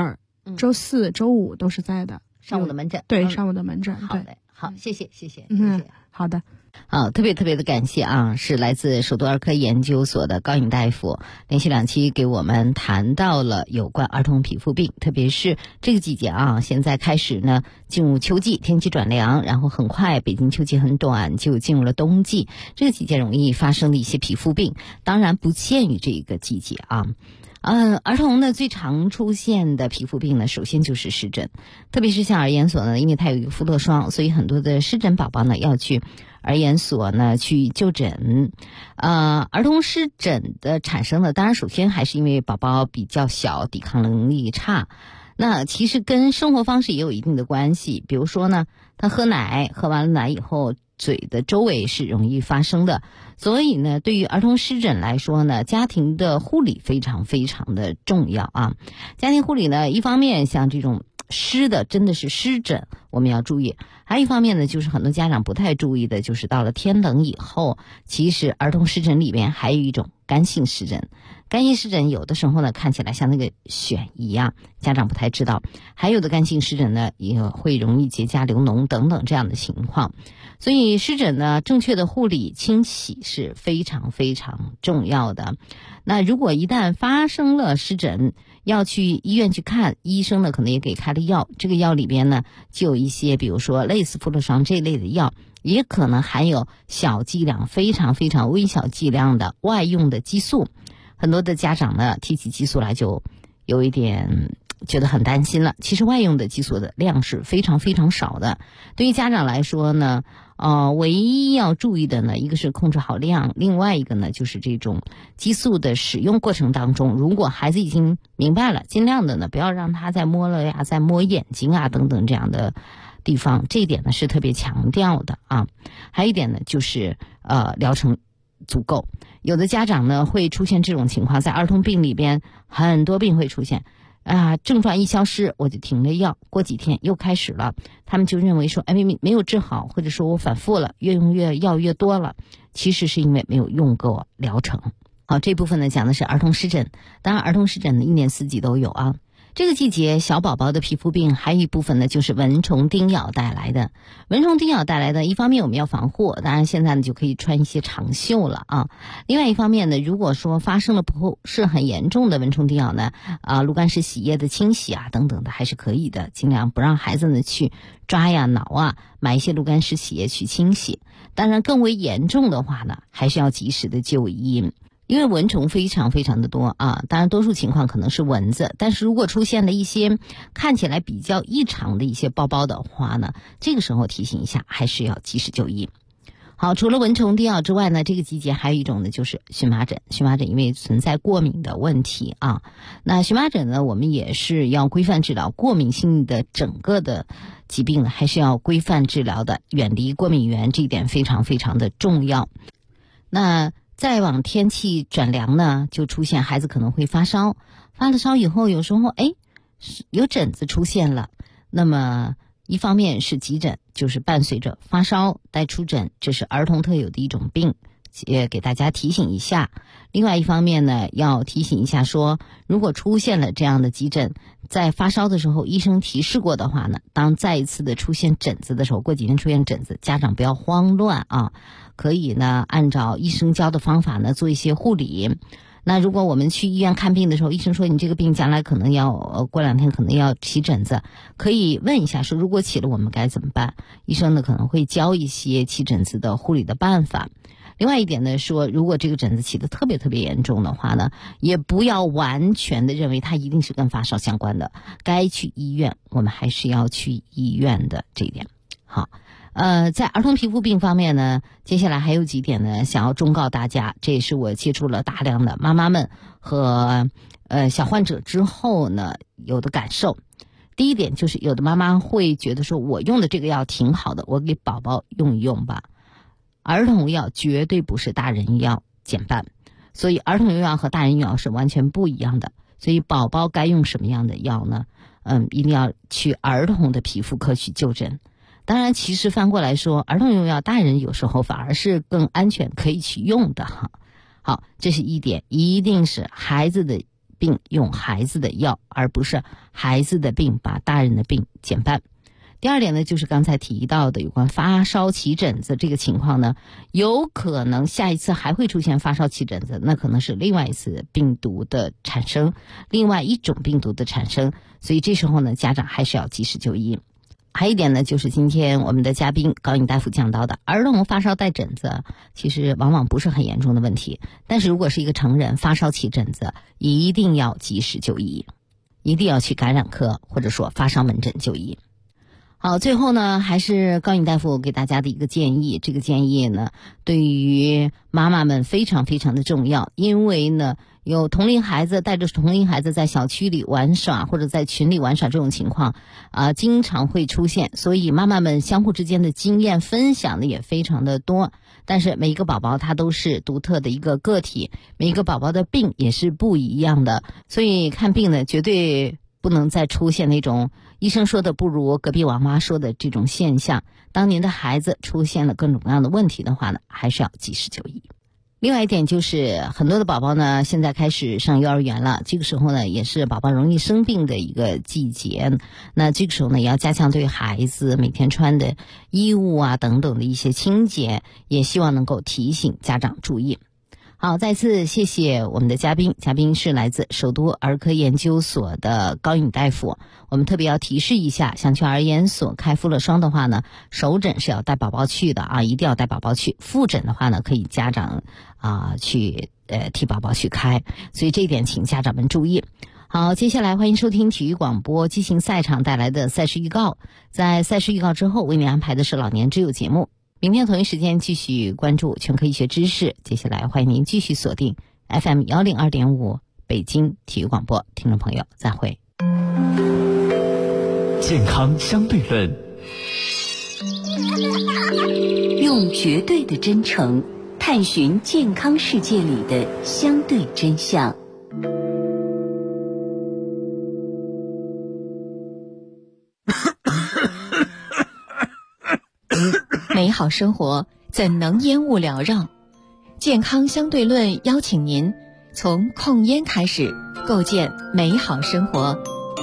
周4、周5都是在的。 上午的门诊。 对，上午的门诊。 好的，好，谢谢。 好的。 好，特别的感谢啊，是来自首都儿科研究所的高颖大夫，连续2期给我们谈到了有关儿童皮肤病，特别是这个季节啊，现在开始呢进入秋季，天气转凉，然后很快北京秋季很短就进入了冬季，这个季节容易发生的一些皮肤病，当然不限于这个季节啊。儿童呢最常出现的皮肤病呢，首先就是湿疹，特别是像儿研所呢，因为它有一个肤乐霜，所以很多的湿疹宝宝呢要去儿研所呢去就诊。儿童湿疹的产生呢，当然首先还是因为宝宝比较小，抵抗能力差。那其实跟生活方式也有一定的关系，比如说呢，他喝奶，喝完了奶以后，嘴的周围是容易发生的，所以呢，对于儿童湿疹来说呢，家庭的护理非常的重要啊。家庭护理呢，一方面像这种湿的真的是湿疹，我们要注意；还有一方面呢，就是很多家长不太注意的，就是到了天冷以后，其实儿童湿疹里面还有一种干性湿疹。干性湿疹有的时候呢看起来像那个癣一样，家长不太知道，还有的干性湿疹呢也会容易结痂流脓等等这样的情况。所以湿疹呢正确的护理清洗是非常重要的。那如果一旦发生了湿疹，要去医院去看，医生呢可能也给开了药，这个药里边呢就有一些比如说类似肤乐霜这类的药，也可能含有小剂量非常微小剂量的外用的激素。很多的家长呢提起激素来就有一点觉得很担心了，其实外用的激素的量是非常少的。对于家长来说呢，唯一要注意的呢，一个是控制好量，另外一个呢就是这种激素的使用过程当中，如果孩子已经明白了，尽量的呢不要让他再摸了呀，再摸眼睛啊等等这样的地方，这一点呢是特别强调的啊。还有一点呢就是疗程足够。有的家长呢会出现这种情况，在儿童病里边很多病会出现症状一消失我就停了药，过几天又开始了，他们就认为说没有治好，或者说我反复了，越用越药越多了，其实是因为没有用够疗程。好，这部分呢讲的是儿童湿疹，当然儿童湿疹呢1年4季都有啊。这个季节小宝宝的皮肤病还有一部分呢就是蚊虫叮咬带来的。蚊虫叮咬带来的，一方面我们要防护，当然现在呢就可以穿一些长袖了啊。另外一方面呢，如果说发生了不是很严重的蚊虫叮咬呢，炉甘石洗液的清洗啊等等的还是可以的，尽量不让孩子呢去抓呀挠啊，买一些炉甘石洗液去清洗。当然更为严重的话呢，还是要及时的就医。因为蚊虫非常的多啊，当然多数情况可能是蚊子，但是如果出现了一些看起来比较异常的一些包包的话呢，这个时候提醒一下，还是要及时就医。好，除了蚊虫叮咬之外呢，这个季节还有一种呢就是荨麻疹。荨麻疹因为存在过敏的问题啊，那荨麻疹呢我们也是要规范治疗，过敏性的整个的疾病呢还是要规范治疗的，远离过敏源，这一点非常的重要。那再往天气转凉呢，就出现孩子可能会发烧，发了烧以后有时候有疹子出现了，那么一方面是急诊，就是伴随着发烧带出疹，这是儿童特有的一种病，也给大家提醒一下。另外一方面呢，要提醒一下说，如果出现了这样的急疹，在发烧的时候医生提示过的话呢，当再一次的出现疹子的时候，过几天出现疹子，家长不要慌乱啊，可以呢按照医生教的方法呢做一些护理。那如果我们去医院看病的时候，医生说你这个病将来可能要过2天可能要起疹子，可以问一下说如果起了我们该怎么办，医生呢可能会教一些起疹子的护理的办法。另外一点呢说，如果这个疹子起得特别严重的话呢，也不要完全的认为它一定是跟发烧相关的，该去医院我们还是要去医院的，这一点。好，在儿童皮肤病方面呢，接下来还有几点呢想要忠告大家，这也是我接触了大量的妈妈们和小患者之后呢有的感受。第一点就是有的妈妈会觉得说，我用的这个药挺好的，我给宝宝用一用吧。儿童药绝对不是大人药减半，所以儿童用药和大人用药是完全不一样的。所以宝宝该用什么样的药呢？一定要去儿童的皮肤科去就诊。当然其实翻过来说，儿童用药大人有时候反而是更安全可以去用的哈。好，这是一点，一定是孩子的病用孩子的药，而不是孩子的病把大人的病减半。第二点呢，就是刚才提到的有关发烧起疹子这个情况呢，有可能下一次还会出现发烧起疹子，那可能是另外一次病毒的产生，另外一种病毒的产生，所以这时候呢，家长还是要及时就医。还有一点呢，就是今天我们的嘉宾高颖大夫讲到的，儿童发烧带疹子其实往往不是很严重的问题，但是如果是一个成人发烧起疹子，一定要及时就医，一定要去感染科或者说发烧门诊就医。好，最后呢，还是高颖大夫给大家的一个建议，这个建议呢，对于妈妈们非常非常的重要，因为呢，有同龄孩子带着同龄孩子在小区里玩耍或者在群里玩耍这种情况经常会出现，所以妈妈们相互之间的经验分享的也非常的多。但是每一个宝宝他都是独特的一个个体，每一个宝宝的病也是不一样的，所以看病呢，绝对不能再出现那种医生说的不如隔壁王妈说的这种现象。当您的孩子出现了各种各样的问题的话呢，还是要及时就医。另外一点就是很多的宝宝呢现在开始上幼儿园了，这个时候呢也是宝宝容易生病的一个季节，那这个时候呢也要加强对孩子每天穿的衣物等等的一些清洁，也希望能够提醒家长注意。好，再次谢谢我们的嘉宾是来自首都儿科研究所的高颖大夫。我们特别要提示一下，想去儿研所开敷乐霜的话呢，首诊是要带宝宝去的一定要带宝宝去，复诊的话呢，可以家长去替宝宝去开，所以这一点请家长们注意。好，接下来欢迎收听体育广播激情赛场带来的赛事预告，在赛事预告之后为您安排的是老年之友节目。明天同一时间继续关注全科医学知识，接下来欢迎您继续锁定 FM 102.5北京体育广播，听众朋友再会。 健康相对论， 用绝对的真诚探寻健康世界里的相对真相。 美好生活怎能烟雾缭绕？健康相对论邀请您从控烟开始，构建美好生活。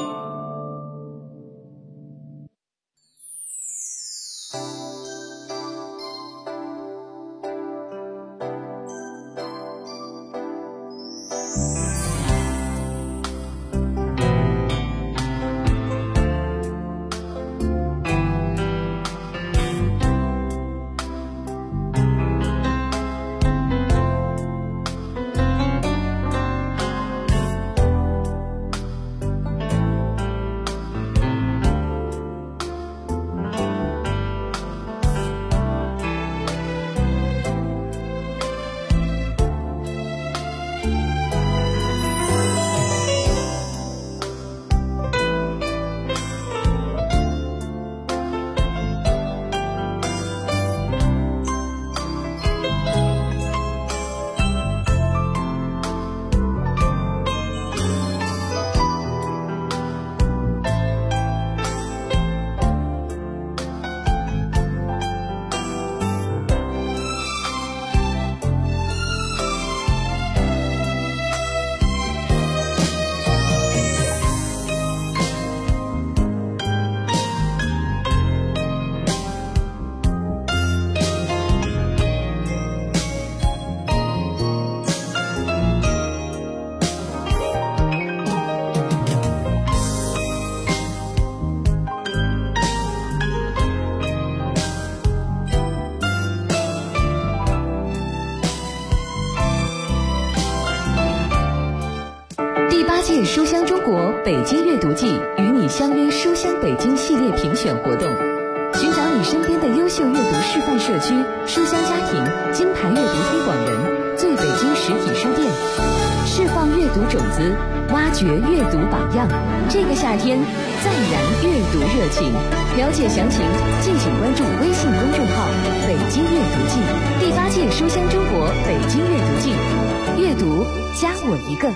书香中国北京阅读季与你相约书香北京系列评选活动，寻找你身边的优秀阅读示范社区、书香家庭、金牌阅读推广人，最北京实体书店，释放阅读种子，挖掘阅读榜样。这个夏天再燃阅读热情，了解详情敬请关注微信公众号北京阅读季。第8届书香中国北京阅读季，阅读加我一个。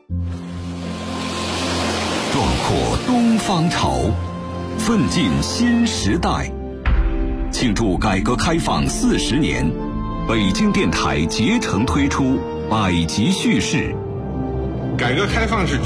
壮阔东方潮，奋进新时代。庆祝改革开放40年，北京电台竭诚推出百集叙事， 改革开放是